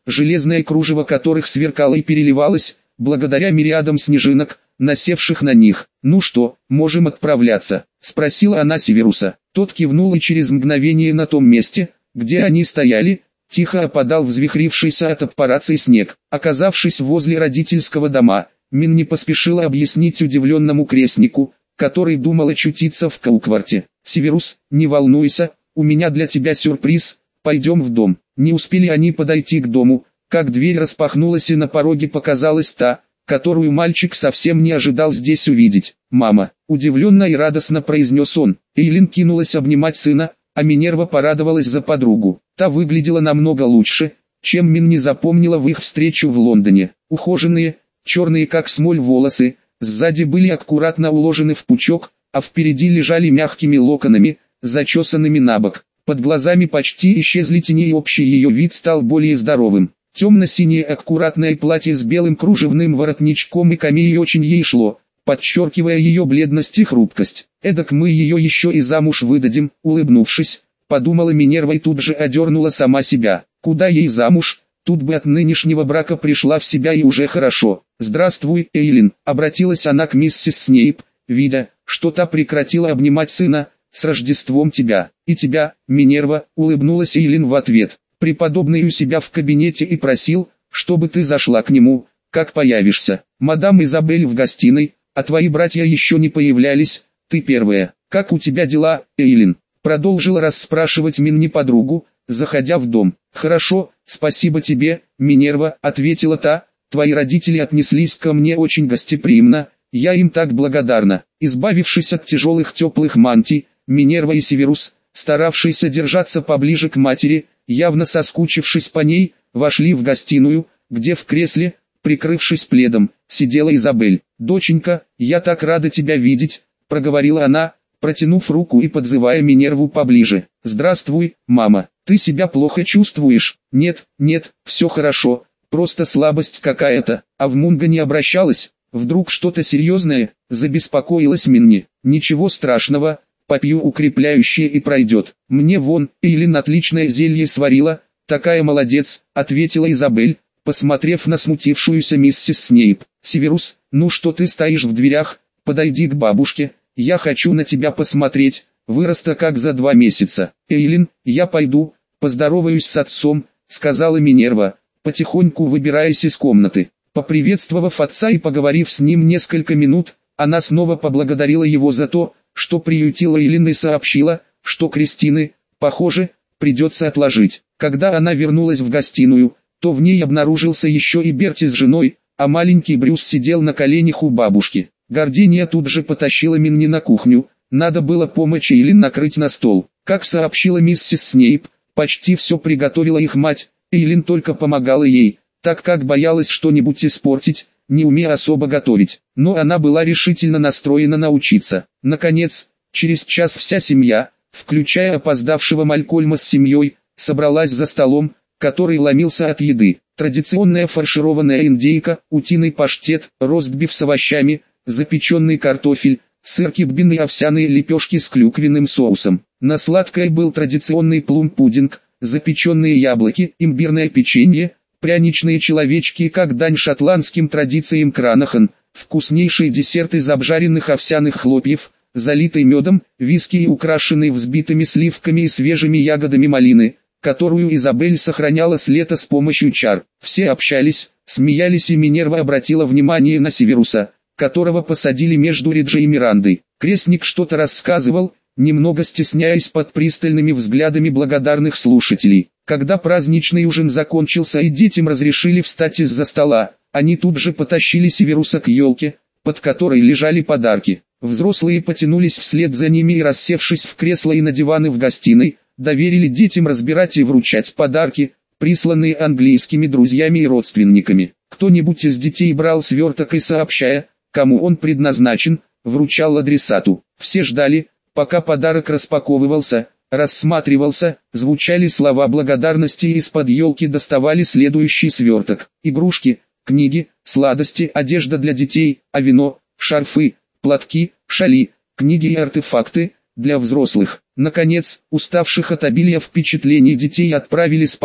железное кружево которых сверкало и переливалось, благодаря мириадам снежинок, насевших на них. «Ну что, можем отправляться?» – спросила она Северуса. Тот кивнул, и через мгновение на том месте, где они стояли, тихо опадал взвихрившийся от аппарации снег. Оказавшись возле родительского дома, Мин не поспешила объяснить удивленному крестнику, который думал очутиться в Каукварте. «Северус, не волнуйся, у меня для тебя сюрприз, пойдем в дом». Не успели они подойти к дому, как дверь распахнулась, и на пороге показалась та, которую мальчик совсем не ожидал здесь увидеть. «Мама!» – удивленно и радостно произнес он. Эйлин кинулась обнимать сына, а Минерва порадовалась за подругу. Та выглядела намного лучше, чем Мин не запомнила в их встречу в Лондоне. Ухоженные, черные как смоль волосы, сзади были аккуратно уложены в пучок, а впереди лежали мягкими локонами, зачесанными на бок. Под глазами почти исчезли тени, и общий ее вид стал более здоровым. Темно-синее аккуратное платье с белым кружевным воротничком и камеей очень ей шло, подчеркивая ее бледность и хрупкость. «Эдак мы ее еще и замуж выдадим», улыбнувшись, подумала Минерва и тут же одернула сама себя. Куда ей замуж? Тут бы от нынешнего брака пришла в себя и уже хорошо. «Здравствуй, Эйлин», обратилась она к миссис Снейп, видя, что та прекратила обнимать сына. «С Рождеством тебя!» «И тебя, Минерва», улыбнулась Эйлин в ответ. «Преподобный у себя в кабинете и просил, чтобы ты зашла к нему, как появишься. Мадам Изабель в гостиной, а твои братья еще не появлялись, ты первая. Как у тебя дела, Эйлин?» Продолжила расспрашивать Минни подругу, заходя в дом. «Хорошо, спасибо тебе, Минерва», ответила та. «Твои родители отнеслись ко мне очень гостеприимно, я им так благодарна». Избавившись от тяжелых теплых мантий, Минерва и Северус, старавшиеся держаться поближе к матери, явно соскучившись по ней, вошли в гостиную, где в кресле, прикрывшись пледом, сидела Изабель. «Доченька, я так рада тебя видеть», — проговорила она, протянув руку и подзывая Минерву поближе. «Здравствуй, мама, ты себя плохо чувствуешь?» «Нет, нет, все хорошо, просто слабость какая-то». «А в Мунго не обращалась? Вдруг что-то серьезное?» — забеспокоилась Минни. «Ничего страшного, попью укрепляющее и пройдет. Мне вон, Эйлин отличное зелье сварила, такая молодец», — ответила Изабель, посмотрев на смутившуюся миссис Снейп. «Северус, ну что ты стоишь в дверях, подойди к бабушке, я хочу на тебя посмотреть, выросла как за 2 месяца». «Эйлин, я пойду, поздороваюсь с отцом», — сказала Минерва, потихоньку выбираясь из комнаты. Поприветствовав отца и поговорив с ним несколько минут, она снова поблагодарила его за то, что приютила Эйлин, и сообщила, что Кристины, похоже, придется отложить. Когда она вернулась в гостиную, то в ней обнаружился еще и Берти с женой, а маленький Брюс сидел на коленях у бабушки. Гординия тут же потащила Минни на кухню, надо было помочь Эйлин накрыть на стол. Как сообщила миссис Снейп, почти все приготовила их мать, Эйлин только помогала ей, так как боялась что-нибудь испортить, не умея особо готовить. Но она была решительно настроена научиться. Наконец, через час вся семья, включая опоздавшего Малькольма с семьей, собралась за столом, который ломился от еды. Традиционная фаршированная индейка, утиный паштет, ростбиф с овощами, запеченный картофель, сыр киббин и овсяные лепешки с клюквенным соусом. На сладкое был традиционный плум-пудинг, запеченные яблоки, имбирное печенье, пряничные человечки, как дань шотландским традициям кранахан, вкуснейший десерт из обжаренных овсяных хлопьев, залитый медом, виски и украшенный взбитыми сливками и свежими ягодами малины, которую Изабель сохраняла с лета с помощью чар. Все общались, смеялись, и Минерва обратила внимание на Северуса, которого посадили между Риджи и Мирандой. Крестник что-то рассказывал, немного стесняясь под пристальными взглядами благодарных слушателей. Когда праздничный ужин закончился и детям разрешили встать из-за стола, они тут же потащили Северуса к елке, под которой лежали подарки. Взрослые потянулись вслед за ними и, рассевшись в кресла и на диваны в гостиной, доверили детям разбирать и вручать подарки, присланные английскими друзьями и родственниками. Кто-нибудь из детей брал сверток и, сообщая, кому он предназначен, вручал адресату. Все ждали, пока подарок распаковывался, рассматривался, звучали слова благодарности, и из-под елки доставали следующий сверток. Игрушки, книги, сладости, одежда для детей, а вино, шарфы, платки, шали, книги и артефакты для взрослых. Наконец, уставших от обилия впечатлений детей отправили спать,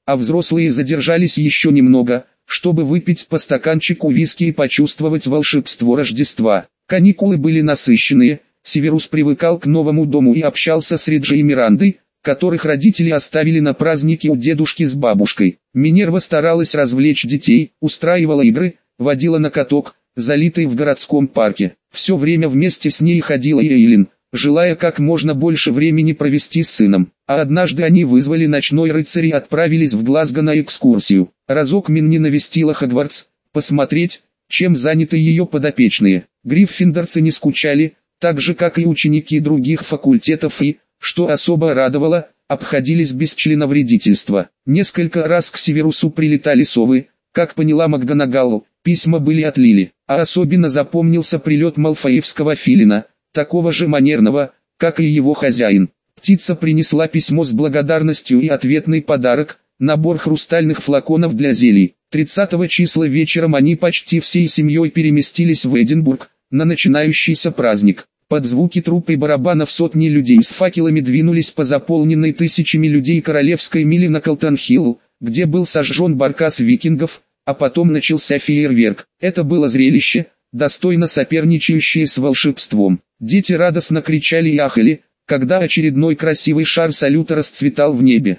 а взрослые задержались еще немного, чтобы выпить по стаканчику виски и почувствовать волшебство Рождества. Каникулы были насыщенные, Северус привыкал к новому дому и общался с Реджи и Мирандой, которых родители оставили на празднике у дедушки с бабушкой. Минерва старалась развлечь детей, устраивала игры, водила на каток, залитый в городском парке. Все время вместе с ней ходила и Эйлин, желая как можно больше времени провести с сыном. А однажды они вызвали ночной рыцарь и отправились в Глазго на экскурсию. Разок Минни навестила Хогвартс, посмотреть, чем заняты ее подопечные. Гриффиндорцы не скучали, так же как и ученики других факультетов и, что особо радовало, обходились без членовредительства. Несколько раз к Северусу прилетали совы, как поняла МакГонагал, письма были от Лили, а особенно запомнился прилет малфоевского филина, такого же манерного, как и его хозяин. Птица принесла письмо с благодарностью и ответный подарок, набор хрустальных флаконов для зелий. 30 числа вечером они почти всей семьей переместились в Эдинбург, на начинающийся праздник. Под звуки труб и барабанов сотни людей с факелами двинулись по заполненной тысячами людей Королевской мили на Колтон-Хилл, где был сожжен баркас викингов, а потом начался фейерверк. Это было зрелище, достойно соперничающее с волшебством. Дети радостно кричали и ахали, когда очередной красивый шар салюта расцветал в небе.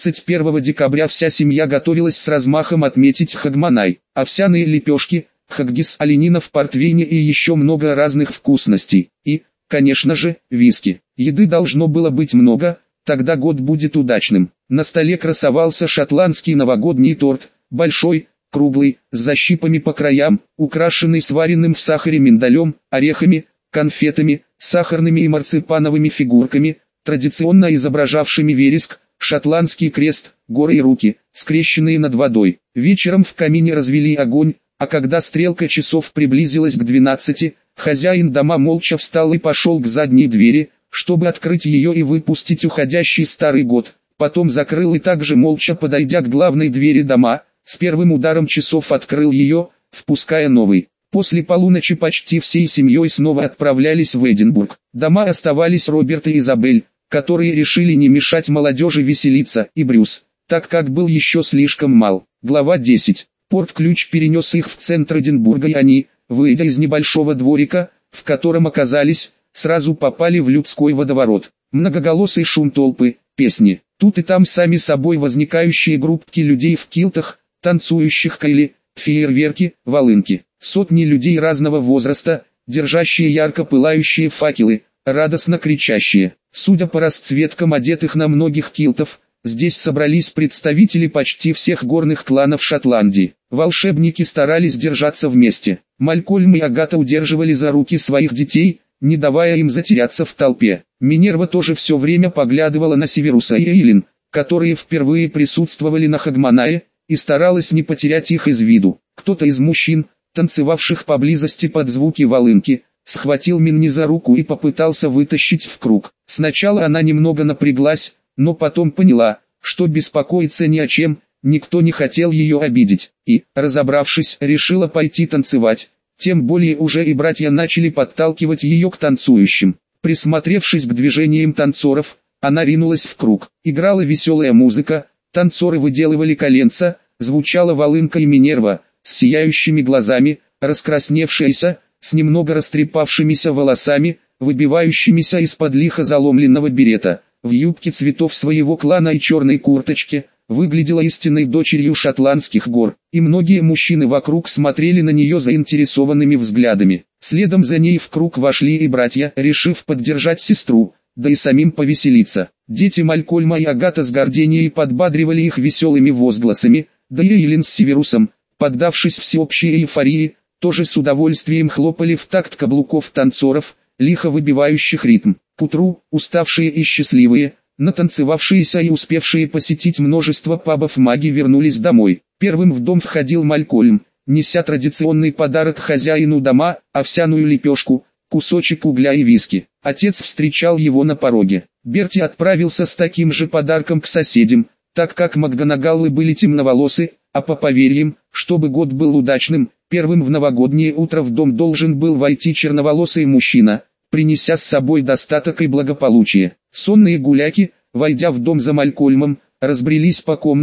31 декабря вся семья готовилась с размахом отметить Хагманай, овсяные лепешки, хаггис, оленина в портвейне и еще много разных вкусностей. И, конечно же, виски. Еды должно было быть много, тогда год будет удачным. На столе красовался шотландский новогодний торт, большой, круглый, с защипами по краям, украшенный сваренным в сахаре миндалем, орехами, конфетами, сахарными и марципановыми фигурками, традиционно изображавшими вереск, шотландский крест, горы и руки, скрещенные над водой. Вечером в камине развели огонь, а когда стрелка часов приблизилась к 12, хозяин дома молча встал и пошел к задней двери, чтобы открыть ее и выпустить уходящий старый год. Потом закрыл и также молча подойдя к главной двери дома, с первым ударом часов открыл ее, впуская новый. После полуночи почти всей семьей снова отправлялись в Эдинбург. Дома оставались Роберт и Изабель, которые решили не мешать молодежи веселиться, и Брюс, так как был еще слишком мал. Глава 10. Порт-ключ перенес их в центр Эдинбурга и они, выйдя из небольшого дворика, в котором оказались, сразу попали в людской водоворот. Многоголосый шум толпы, песни, тут и там сами собой возникающие группки людей в килтах, танцующих кайли, фейерверки, волынки. Сотни людей разного возраста, держащие ярко пылающие факелы, радостно кричащие. Судя по расцветкам одетых на многих килтов, здесь собрались представители почти всех горных кланов Шотландии. Волшебники старались держаться вместе. Малькольм и Агата удерживали за руки своих детей, не давая им затеряться в толпе. Минерва тоже все время поглядывала на Северуса и Эйлин, которые впервые присутствовали на Хагманае, и старалась не потерять их из виду. Кто-то из мужчин, танцевавших поблизости под звуки волынки, схватил Минни за руку и попытался вытащить в круг. Сначала она немного напряглась, но потом поняла, что беспокоиться ни о чем, никто не хотел ее обидеть, и, разобравшись, решила пойти танцевать, тем более уже и братья начали подталкивать ее к танцующим. Присмотревшись к движениям танцоров, она ринулась в круг. Играла веселая музыка, танцоры выделывали коленца, звучала волынка и Минерва, с сияющими глазами, раскрасневшаяся, с немного растрепавшимися волосами, выбивающимися из-под лихо заломленного берета, в юбке цветов своего клана и черной курточке, выглядела истинной дочерью шотландских гор, и многие мужчины вокруг смотрели на нее заинтересованными взглядами. Следом за ней в круг вошли и братья, решив поддержать сестру, да и самим повеселиться. Дети Малькольма и Агата с гордением подбадривали их веселыми возгласами, да и Эйлин с Северусом, поддавшись всеобщей эйфории, тоже с удовольствием хлопали в такт каблуков танцоров, лихо выбивающих ритм. К утру, уставшие и счастливые, натанцевавшиеся и успевшие посетить множество пабов маги вернулись домой. Первым в дом входил Малькольм, неся традиционный подарок хозяину дома, овсяную лепешку, кусочек угля и виски. Отец встречал его на пороге. Берти отправился с таким же подарком к соседям, так как МакГонагаллы были темноволосы, а по поверьям, чтобы год был удачным, первым в новогоднее утро в дом должен был войти черноволосый мужчина, принеся с собой достаток и благополучие. Сонные гуляки, войдя в дом за Малькольмом, разбрелись по комнатам,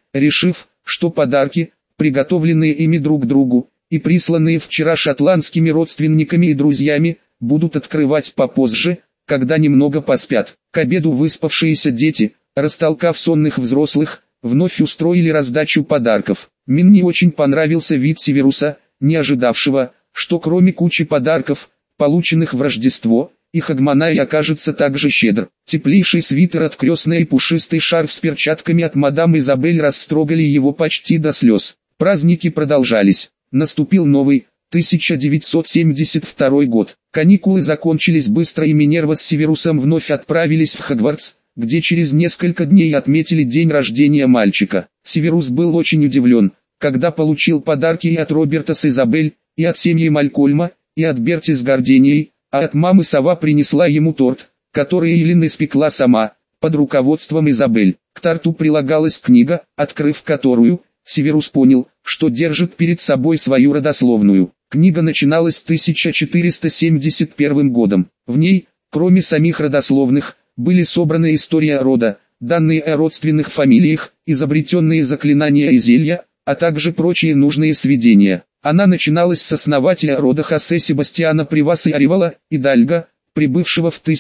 решив, что подарки, приготовленные ими друг другу, и присланные вчера шотландскими родственниками и друзьями, будут открывать попозже, когда немного поспят. К обеду выспавшиеся дети, растолкав сонных взрослых, вновь устроили раздачу подарков. Минни очень понравился вид Северуса, не ожидавшего, что кроме кучи подарков, полученных в Рождество, и Хагманай окажется также щедр. Теплейший свитер от крестной и пушистый шарф с перчатками от мадам Изабель растрогали его почти до слез. Праздники продолжались. Наступил новый, 1972 год. Каникулы закончились быстро, и Минерва с Северусом вновь отправились в Хогвартс, где через несколько дней отметили день рождения мальчика. Северус был очень удивлен, когда получил подарки и от Роберта с Изабель, и от семьи Малькольма, и от Берти с Горденией, а от мамы сова принесла ему торт, который Эйлин испекла сама, под руководством Изабель. К торту прилагалась книга, открыв которую, Северус понял, что держит перед собой свою родословную. Книга начиналась 1471 годом. В ней, кроме самих родословных, были собраны история рода, данные о родственных фамилиях, изобретенные заклинания и зелья, а также прочие нужные сведения. Она начиналась с основателя рода Хосе Себастьяна Приваса и Аривала, Идальго, прибывшего в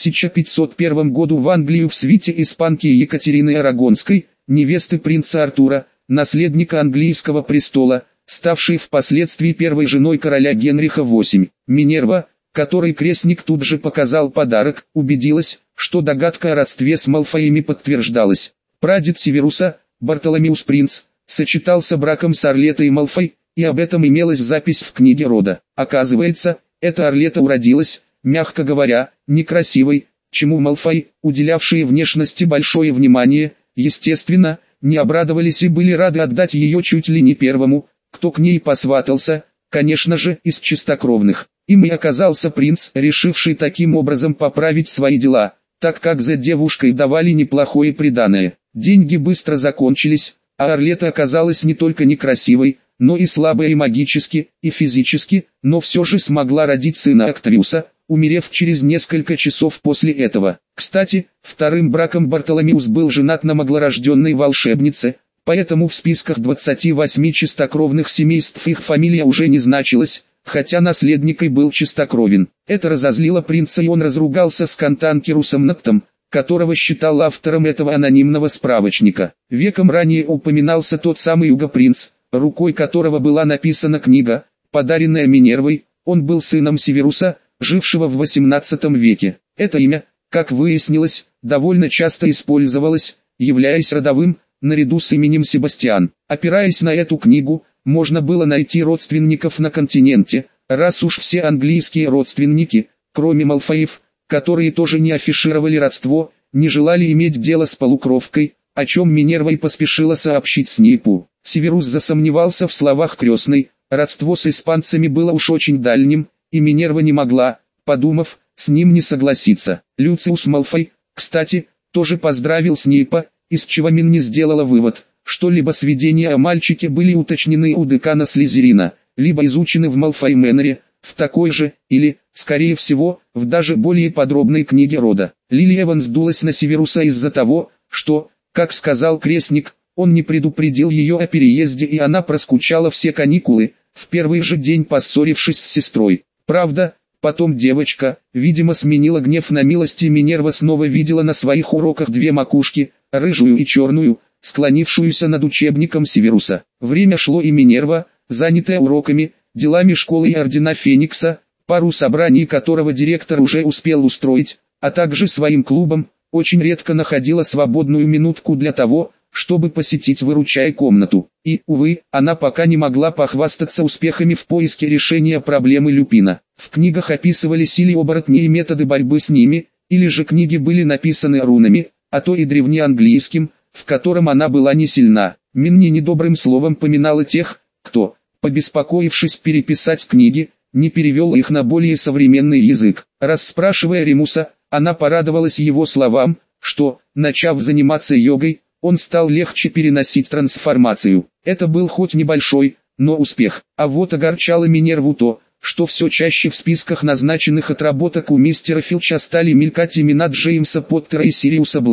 1501 году в Англию в свите испанки Екатерины Арагонской, невесты принца Артура, наследника английского престола, ставшей впоследствии первой женой короля Генриха VIII. Минерва, которой крестник тут же показал подарок, убедилась, что догадка о родстве с Малфоями подтверждалась. Прадед Северуса, Бартоломеус Принц, сочетался браком с Орлетой Малфой, и об этом имелась запись в книге рода. Оказывается, эта Орлета уродилась, мягко говоря, некрасивой, чему Малфой, уделявшие внешности большое внимание, естественно, не обрадовались и были рады отдать ее чуть ли не первому, кто к ней посватался, конечно же, из чистокровных. Им и оказался принц, решивший таким образом поправить свои дела, так как за девушкой давали неплохое приданое. Деньги быстро закончились, а Орлета оказалась не только некрасивой, но и слабая и магически, и физически, но все же смогла родить сына Актриуса, умерев через несколько часов после этого. Кстати, вторым браком Бартоломеус был женат на маглорожденной волшебнице, поэтому в списках 28 чистокровных семейств их фамилия уже не значилась, хотя наследник и был чистокровен. Это разозлило принца, и он разругался с Кантанкерусом Нактом, которого считал автором этого анонимного справочника. Веком ранее упоминался тот самый Уго-принц, рукой которого была написана книга, подаренная Минервой. Он был сыном Северуса, жившего в XVIII веке. Это имя, как выяснилось, довольно часто использовалось, являясь родовым, наряду с именем Себастьян. Опираясь на эту книгу, можно было найти родственников на континенте, раз уж все английские родственники, кроме Малфоев, которые тоже не афишировали родство, не желали иметь дело с полукровкой, о чем Минерва и поспешила сообщить Снейпу. Северус засомневался в словах крестной, родство с испанцами было уж очень дальним, и Минерва не могла, подумав, с ним не согласиться. Люциус Малфой, кстати, тоже поздравил Снейпа, из чего Минни сделала вывод, что либо сведения о мальчике были уточнены у декана Слизерина, либо изучены в Малфой Мэннере, в такой же, или, скорее всего, в даже более подробной книге рода. Лили Эванс дулась на Северуса из-за того, что, как сказал крестник, он не предупредил ее о переезде, и она проскучала все каникулы, в первый же день поссорившись с сестрой. Правда, потом девочка, видимо, сменила гнев на милость, и Минерва снова видела на своих уроках две макушки, рыжую и черную, склонившуюся над учебником Северуса. Время шло, и Минерва, занятая уроками, делами школы и ордена Феникса, пару собраний которого директор уже успел устроить, а также своим клубом, очень редко находила свободную минутку для того, чтобы посетить выручай-комнату. И, увы, она пока не могла похвастаться успехами в поиске решения проблемы Люпина. В книгах описывались или оборотни и методы борьбы с ними, или же книги были написаны рунами, а то и древнеанглийским, в котором она была не сильна. Минни недобрым словом поминала тех, кто, побеспокоившись переписать книги, не перевел их на более современный язык. Расспрашивая Ремуса, она порадовалась его словам, что, начав заниматься йогой, он стал легче переносить трансформацию. Это был хоть небольшой, но успех. А вот огорчало Минерву то, что все чаще в списках назначенных отработок у мистера Филча стали мелькать имена Джеймса Поттера и Сириуса Блэка.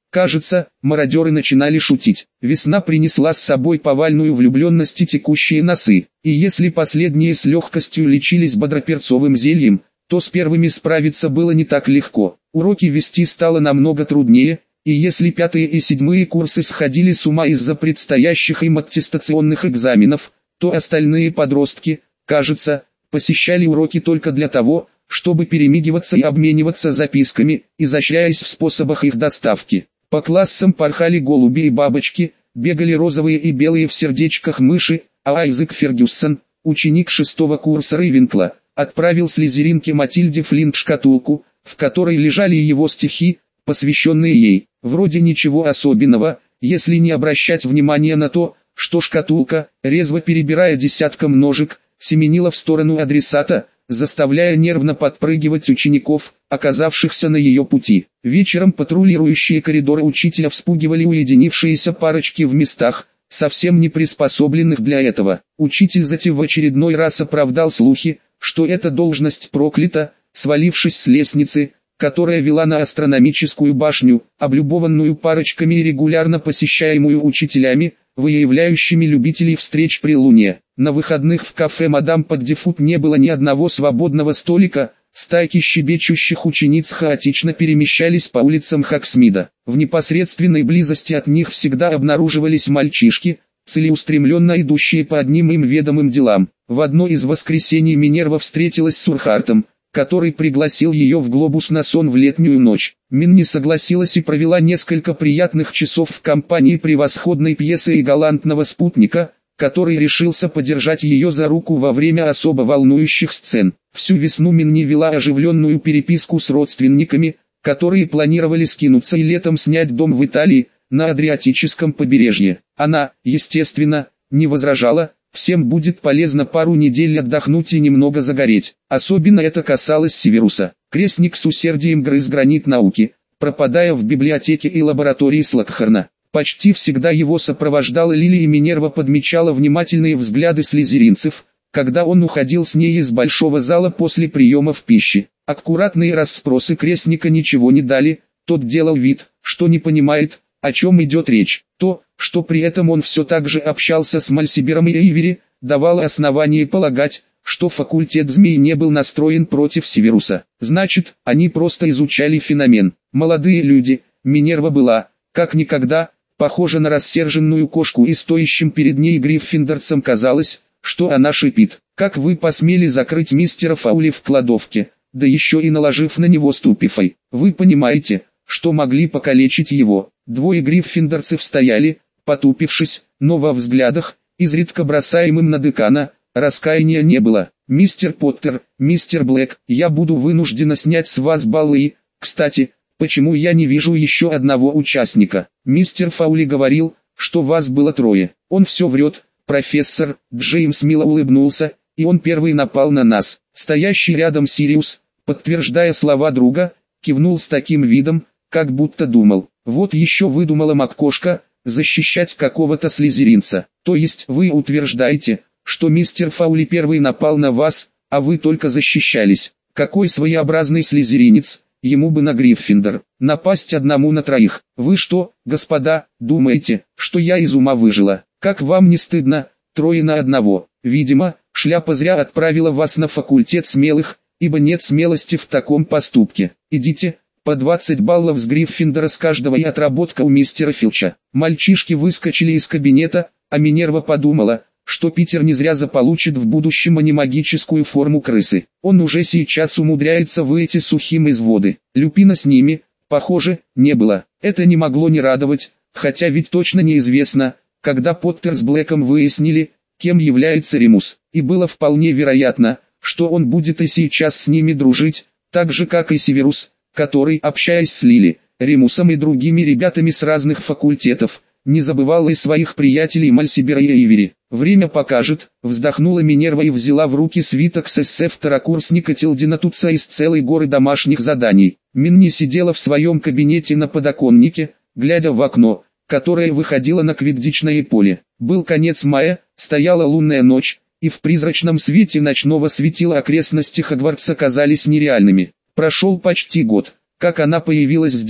Кажется, мародеры начинали шутить. Весна принесла с собой повальную влюбленность и текущие носы. И если последние с легкостью лечились бодроперцовым зельем, то с первыми справиться было не так легко. Уроки вести стало намного труднее, и если 5-е и 7-е курсы сходили с ума из-за предстоящих им аттестационных экзаменов, то остальные подростки, кажется, посещали уроки только для того, чтобы перемигиваться и обмениваться записками, изощряясь в способах их доставки. По классам порхали голуби и бабочки, бегали розовые и белые в сердечках мыши, а Айзек Фергюсон, ученик 6-го курса Рейвенкла, отправил слизеринке Матильде Флинт шкатулку, в которой лежали его стихи, посвященные ей. Вроде ничего особенного, если не обращать внимания на то, что шкатулка, резво перебирая десятком ножек, семенила в сторону адресата, заставляя нервно подпрыгивать учеников, оказавшихся на ее пути. Вечером патрулирующие коридоры учителя вспугивали уединившиеся парочки в местах, совсем не приспособленных для этого. Учитель затем в очередной раз оправдал слухи, что эта должность проклята, свалившись с лестницы, которая вела на астрономическую башню, облюбованную парочками и регулярно посещаемую учителями, выявляющими любителей встреч при луне. На выходных в кафе «Мадам Поддефут» не было ни одного свободного столика, стайки щебечущих учениц хаотично перемещались по улицам Хоксмида. В непосредственной близости от них всегда обнаруживались мальчишки, целеустремленно идущие по одним им ведомым делам. В одно из воскресений Минерва встретилась с Урхартом, который пригласил ее в глобус на сон в летнюю ночь. Мин не согласилась и провела несколько приятных часов в компании превосходной пьесы и галантного спутника, который решился подержать ее за руку во время особо волнующих сцен. Всю весну Минни вела оживленную переписку с родственниками, которые планировали скинуться и летом снять дом в Италии, на Адриатическом побережье. Она, естественно, не возражала, всем будет полезно пару недель отдохнуть и немного загореть. Особенно это касалось Северуса. Крестник с усердием грыз гранит науки, пропадая в библиотеке и лаборатории Слокхарна. Почти всегда его сопровождала Лили, и Минерва подмечала внимательные взгляды слизеринцев, когда он уходил с ней из большого зала после приемов пищи. Аккуратные расспросы крестника ничего не дали, тот делал вид, что не понимает, о чем идет речь. То, что при этом он все так же общался с Мальсибером и Эйвери, давало основание полагать, что факультет змей не был настроен против Северуса. Значит, они просто изучали феномен. Молодые люди, Минерва была, как никогда, похожа на рассерженную кошку, и стоящим перед ней гриффиндорцам казалось, что она шипит. «Как вы посмели закрыть мистера Фаули в кладовке, да еще и наложив на него ступифой? Вы понимаете, что могли покалечить его?» Двое гриффиндорцев стояли, потупившись, но во взглядах, изредка бросаемым на декана, раскаяния не было. «Мистер Поттер, мистер Блэк, я буду вынуждена снять с вас баллы и, кстати, почему я не вижу еще одного участника? Мистер Фаули говорил, что вас было 3. Он все врет, профессор». Джеймс мило улыбнулся, и он первый напал на нас. Стоящий рядом Сириус, подтверждая слова друга, кивнул с таким видом, как будто думал: вот еще выдумала МакКошка защищать какого-то слизеринца. То есть вы утверждаете, что мистер Фаули первый напал на вас, а вы только защищались? Какой своеобразный слизеринец, ему бы на Гриффиндор, напасть одному на 3. Вы что, господа, думаете, что я из ума выжила? Как вам не стыдно, 3 на 1? Видимо, шляпа зря отправила вас на факультет смелых, ибо нет смелости в таком поступке. Идите, по 20 баллов с Гриффиндора с каждого и отработка у мистера Филча. Мальчишки выскочили из кабинета, а Минерва подумала, что Питер не зря заполучит в будущем анимагическую форму крысы. Он уже сейчас умудряется выйти сухим из воды. Люпина с ними, похоже, не было. Это не могло не радовать, хотя ведь точно неизвестно, когда Поттер с Блэком выяснили, кем является Ремус. И было вполне вероятно, что он будет и сейчас с ними дружить, так же как и Северус, который, общаясь с Лили, Ремусом и другими ребятами с разных факультетов, не забывал и своих приятелей Мальсибера и Эйвери. «Время покажет», — вздохнула Минерва и взяла в руки свиток с эссе второкурсника Тилдина Тутса из целой горы домашних заданий. Минни сидела в своем кабинете на подоконнике, глядя в окно, которое выходило на квиддичное поле. Был конец мая, стояла лунная ночь, и в призрачном свете ночного светила окрестности Хогвартса казались нереальными. Прошел почти год, как она появилась здесь,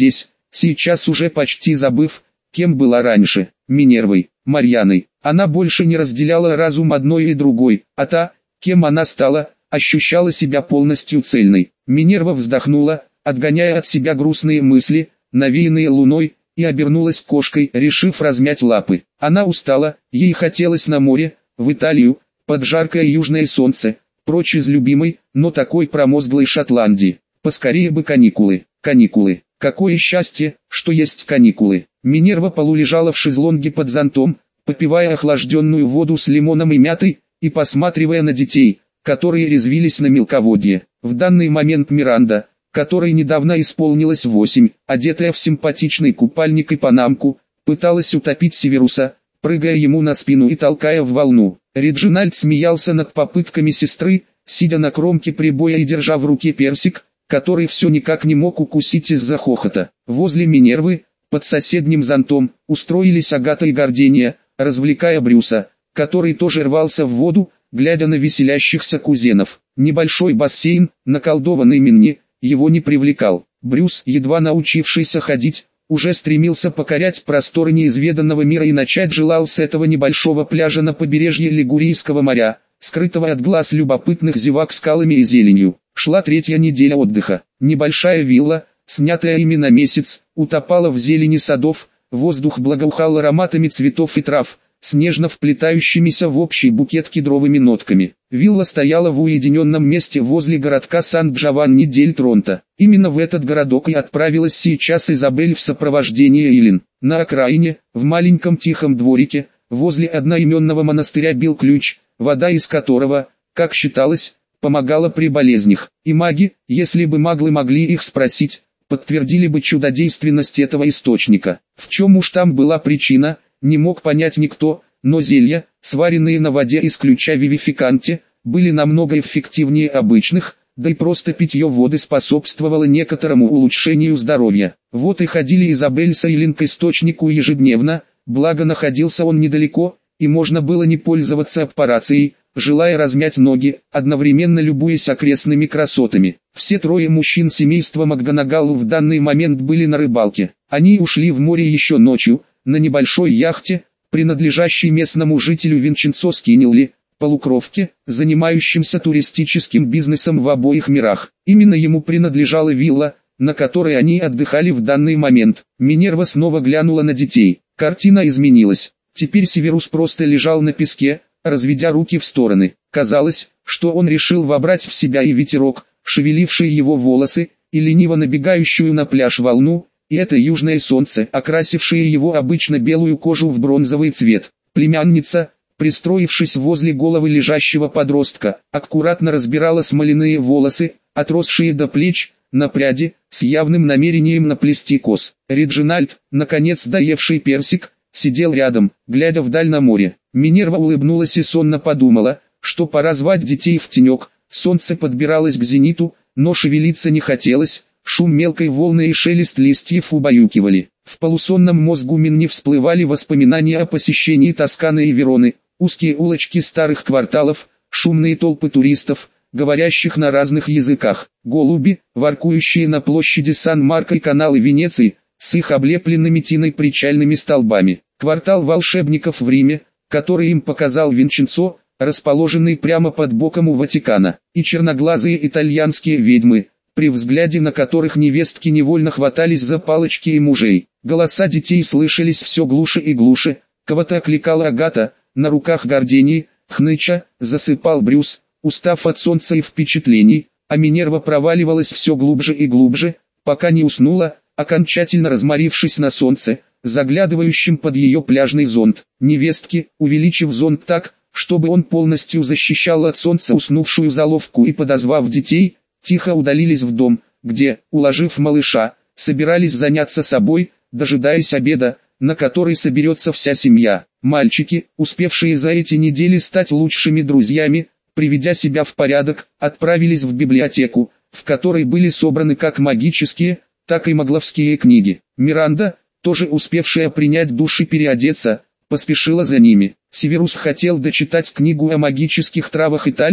сейчас уже почти забыв, кем была раньше, Минервой, Марьяной. Она больше не разделяла разум одной и другой, а та, кем она стала, ощущала себя полностью цельной. Минерва вздохнула, отгоняя от себя грустные мысли, навеянные луной, и обернулась кошкой, решив размять лапы. Она устала, ей хотелось на море, в Италию, под жаркое южное солнце, прочь из любимой, но такой промозглой Шотландии. Поскорее бы каникулы, каникулы. Какое счастье, что есть каникулы. Минерва полулежала в шезлонге под зонтом, попивая охлажденную воду с лимоном и мятой, и посматривая на детей, которые резвились на мелководье. В данный момент Миранда, которой недавно исполнилось 8, одетая в симпатичный купальник и панамку, пыталась утопить Северуса, прыгая ему на спину и толкая в волну. Реджинальд смеялся над попытками сестры, сидя на кромке прибоя и держа в руке персик, который все никак не мог укусить из-за хохота. Возле Минервы, под соседним зонтом, устроились Агата и Гордения, развлекая Брюса, который тоже рвался в воду, глядя на веселящихся кузенов. Небольшой бассейн, наколдованный Минни, его не привлекал. Брюс, едва научившийся ходить, уже стремился покорять просторы неизведанного мира и начать желал с этого небольшого пляжа на побережье Лигурийского моря, скрытого от глаз любопытных зевак скалами и зеленью. Шла третья неделя отдыха. Небольшая вилла, снятая ими на месяц, утопала в зелени садов, воздух благоухал ароматами цветов и трав, снежно вплетающимися в общий букет кедровыми нотками. Вилла стояла в уединенном месте возле городка Сан-Джованни-дель-Тронто. Именно в этот городок и отправилась сейчас Изабель в сопровождении Эллен. На окраине, в маленьком тихом дворике, возле одноименного монастыря бил ключ, вода из которого, как считалось, помогала при болезнях. И маги, если бы маглы могли их спросить, подтвердили бы чудодейственность этого источника. В чем уж там была причина, не мог понять никто, но зелья, сваренные на воде из ключа вивификанте, были намного эффективнее обычных, да и просто питье воды способствовало некоторому улучшению здоровья. Вот и ходили Изабель с Эйлин к источнику ежедневно, благо находился он недалеко, и можно было не пользоваться аппарацией, желая размять ноги, одновременно любуясь окрестными красотами. Все трое мужчин семейства МакГонагал в данный момент были на рыбалке. Они ушли в море еще ночью, на небольшой яхте, принадлежащей местному жителю Винченцо Скиннелли, полукровке, занимающимся туристическим бизнесом в обоих мирах. Именно ему принадлежала вилла, на которой они отдыхали в данный момент. Минерва снова глянула на детей. Картина изменилась. Теперь Северус просто лежал на песке, разведя руки в стороны. Казалось, что он решил вобрать в себя и ветерок, шевеливший его волосы, и лениво набегающую на пляж волну, и это южное солнце, окрасившее его обычно белую кожу в бронзовый цвет. Племянница, пристроившись возле головы лежащего подростка, аккуратно разбирала смоляные волосы, отросшие до плеч, на пряди, с явным намерением наплести кос. Реджинальд, наконец доевший персик, сидел рядом, глядя вдаль на море. Минерва улыбнулась и сонно подумала, что пора звать детей в тенек. Солнце подбиралось к зениту, но шевелиться не хотелось, шум мелкой волны и шелест листьев убаюкивали. В полусонном мозгу Минни всплывали воспоминания о посещении Тосканы и Вероны, узкие улочки старых кварталов, шумные толпы туристов, говорящих на разных языках, голуби, воркующие на площади Сан-Марко и каналы Венеции, с их облепленными тиной причальными столбами. Квартал волшебников в Риме, который им показал Винченцо, расположенный прямо под боком у Ватикана, и черноглазые итальянские ведьмы, при взгляде на которых невестки невольно хватались за палочки и мужей. Голоса детей слышались все глуше и глуше, кого-то окликала Агата, на руках Гордении, хныча, засыпал Брюс, устав от солнца и впечатлений, а Минерва проваливалась все глубже и глубже, пока не уснула, окончательно разморившись на солнце, заглядывающим под ее пляжный зонт. Невестки, увеличив зонт так, чтобы он полностью защищал от солнца уснувшую заловку и подозвав детей, тихо удалились в дом, где, уложив малыша, собирались заняться собой, дожидаясь обеда, на который соберется вся семья. Мальчики, успевшие за эти недели стать лучшими друзьями, приведя себя в порядок, отправились в библиотеку, в которой были собраны как магические, так и магловские книги. Миранда, тоже успевшая принять душ и переодеться, поспешила за ними. Северус хотел дочитать книгу о магических травах Италии,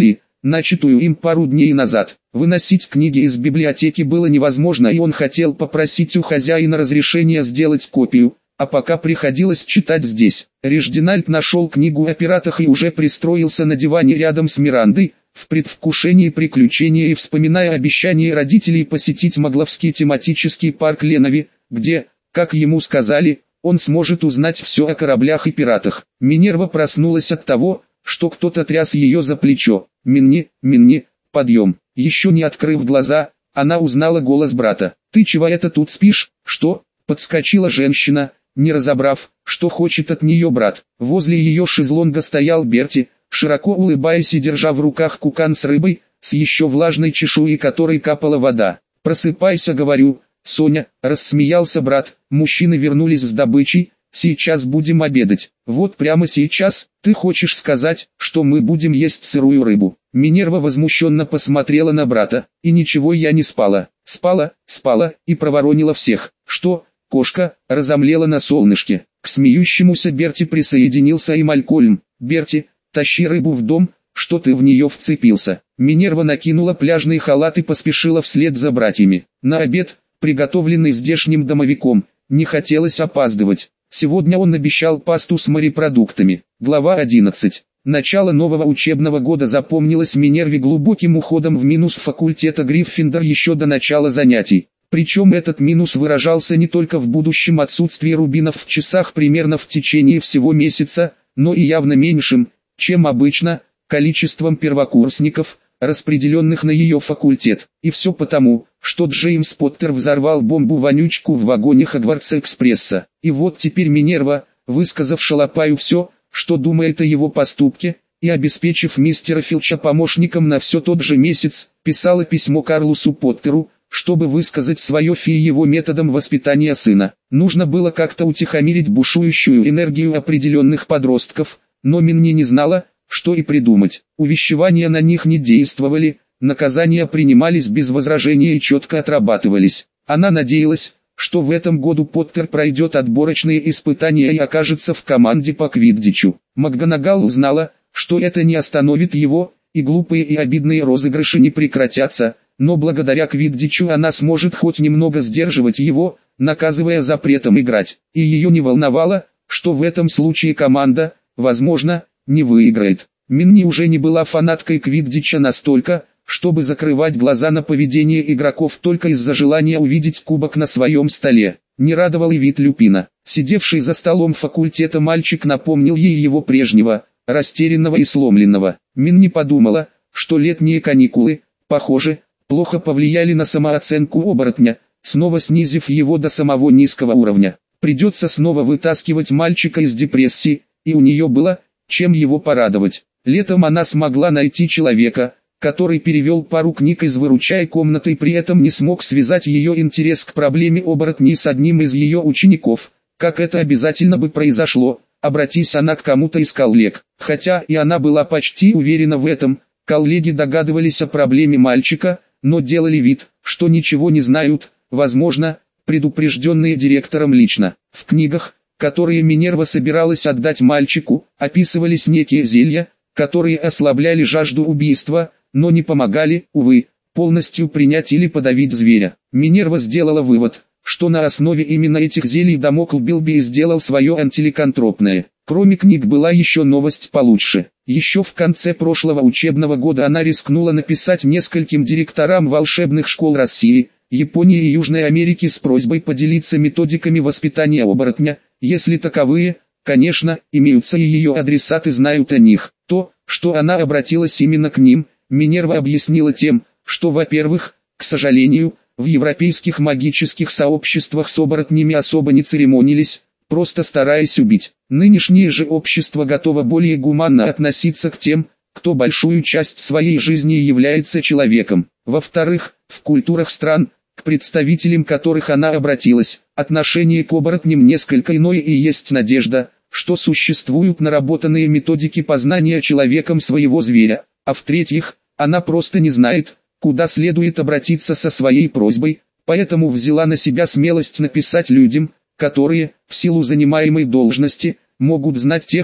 начатую им пару дней назад. Выносить книги из библиотеки было невозможно, и он хотел попросить у хозяина разрешения сделать копию, а пока приходилось читать здесь. Реждинальд нашел книгу о пиратах и уже пристроился на диване рядом с Мирандой, в предвкушении приключения и вспоминая обещание родителей посетить Могловский тематический парк Ленови, где, как ему сказали, он сможет узнать все о кораблях и пиратах. Минерва проснулась от того, что кто-то тряс ее за плечо. «Минни, Минни, подъем!» Еще не открыв глаза, она узнала голос брата. «Ты чего это тут спишь?» «Что?» — подскочила женщина, не разобрав, что хочет от нее брат. Возле ее шезлонга стоял Берти, широко улыбаясь и держа в руках кукан с рыбой, с еще влажной чешуей которой капала вода. «Просыпайся, говорю, Соня», — рассмеялся брат. «Мужчины вернулись с добычей, сейчас будем обедать». «Вот прямо сейчас, ты хочешь сказать, что мы будем есть сырую рыбу?» Минерва возмущенно посмотрела на брата. «И ничего, я не спала». Спала и проворонила всех. «Что, кошка?» — разомлела на солнышке. К смеющемуся Берти присоединился и Малькольм. «Берти, тащи рыбу в дом, что ты в нее вцепился». Минерва накинула пляжный халат и поспешила вслед за братьями. На обед, приготовленный здешним домовиком, не хотелось опаздывать. Сегодня он обещал пасту с морепродуктами. Глава 11. Начало нового учебного года запомнилось Минерве глубоким уходом в минус факультета Гриффиндор еще до начала занятий. Причем этот минус выражался не только в будущем отсутствии рубинов в часах примерно в течение всего месяца, но и явно меньшим, чем обычно, количеством первокурсников, распределенных на ее факультет. И все потому, что Джеймс Поттер взорвал бомбу-вонючку в вагоне Хогвартс-экспресса. И вот теперь Минерва, высказав Шалопаю все, что думает о его поступке, и обеспечив мистера Филча помощником на все тот же месяц, писала письмо Карлусу Поттеру, чтобы высказать свое фи его методом воспитания сына. Нужно было как-то утихомирить бушующую энергию определенных подростков, но Минни не знала, что и придумать. Увещевания на них не действовали, наказания принимались без возражения и четко отрабатывались. Она надеялась, что в этом году Поттер пройдет отборочные испытания и окажется в команде по квиддичу. МакГонагал узнала, что это не остановит его, и глупые и обидные розыгрыши не прекратятся, но благодаря квиддичу она сможет хоть немного сдерживать его, наказывая запретом играть. И ее не волновало, что в этом случае команда, возможно, не выиграет. Минни уже не была фанаткой квиддича настолько, чтобы закрывать глаза на поведение игроков только из-за желания увидеть кубок на своем столе. Не радовал и вид Люпина. Сидевший за столом факультета мальчик напомнил ей его прежнего, растерянного и сломленного. Минни подумала, что летние каникулы, похоже, плохо повлияли на самооценку оборотня, снова снизив его до самого низкого уровня. Придется снова вытаскивать мальчика из депрессии, и у нее было, чем его порадовать. Летом она смогла найти человека, который перевел пару книг из «Выручай комнаты» и при этом не смог связать ее интерес к проблеме оборотней с одним из ее учеников, как это обязательно бы произошло, обратись она к кому-то из коллег. Хотя и она была почти уверена в этом, коллеги догадывались о проблеме мальчика, но делали вид, что ничего не знают, возможно, предупрежденные директором лично. В книгах, которые Минерва собиралась отдать мальчику, описывались некие зелья, которые ослабляли жажду убийства, но не помогали, увы, полностью принять или подавить зверя. Минерва сделала вывод, что на основе именно этих зелий Дамокл Билби сделал свое антиликантропное. Кроме книг была еще новость получше. Еще в конце прошлого учебного года она рискнула написать нескольким директорам волшебных школ России, Японии и Южной Америки с просьбой поделиться методиками воспитания оборотня, если таковые, конечно, имеются и ее адресаты знают о них. То, что она обратилась именно к ним, Минерва объяснила тем, что, во-первых, к сожалению, в европейских магических сообществах с оборотнями особо не церемонились, просто стараясь убить. Нынешнее же общество готово более гуманно относиться к тем, кто большую часть своей жизни является человеком. Во-вторых, в культурах стран, к представителям которых она обратилась, отношение к оборотням несколько иное и есть надежда, что существуют наработанные методики познания человеком своего зверя, а в-третьих, она просто не знает, куда следует обратиться со своей просьбой, поэтому взяла на себя смелость написать людям, которые, в силу занимаемой должности, могут знать тех,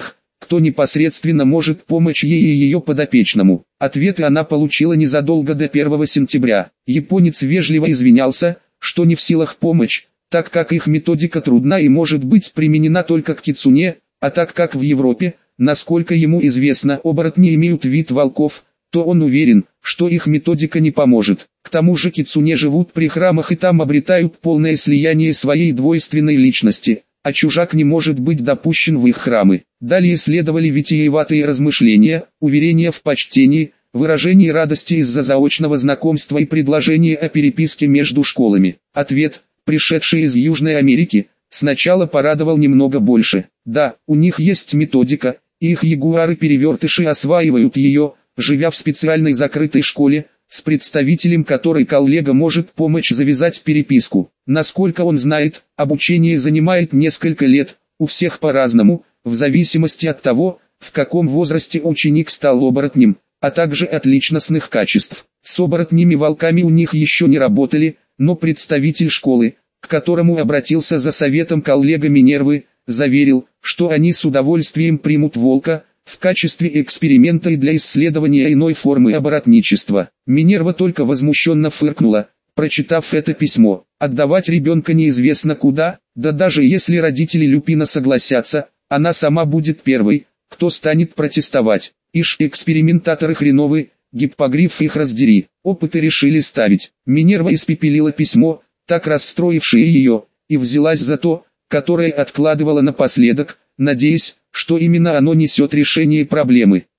кто непосредственно может помочь ей и ее подопечному. Ответы она получила незадолго до 1 сентября. Японец вежливо извинялся, что не в силах помочь, так как их методика трудна и может быть применена только к кицуне, а так как в Европе, насколько ему известно, оборотни имеют вид волков, то он уверен, что их методика не поможет. К тому же кицуне живут при храмах и там обретают полное слияние своей двойственной личности, а чужак не может быть допущен в их храмы. Далее следовали витиеватые размышления, уверения в почтении, выражение радости из-за заочного знакомства и предложение о переписке между школами. Ответ, пришедший из Южной Америки, сначала порадовал немного больше. Да, у них есть методика, и их ягуары-перевертыши осваивают ее, живя в специальной закрытой школе, с представителем которой коллега может помочь завязать переписку. Насколько он знает, обучение занимает несколько лет, у всех по-разному, в зависимости от того, в каком возрасте ученик стал оборотнем, а также от личностных качеств. С оборотнями-волками у них еще не работали, но представитель школы, к которому обратился за советом коллега Минервы, заверил, что они с удовольствием примут волка в качестве эксперимента и для исследования иной формы оборотничества. Минерва только возмущенно фыркнула, прочитав это письмо. Отдавать ребенка неизвестно куда, да даже если родители Люпина согласятся, она сама будет первой, кто станет протестовать. Ишь, экспериментаторы хреновы, гиппогриф их раздери. Опыты решили ставить. Минерва испепелила письмо, так расстроившее ее, и взялась за то, которое откладывала напоследок, надеясь, что именно оно несет решение проблемы.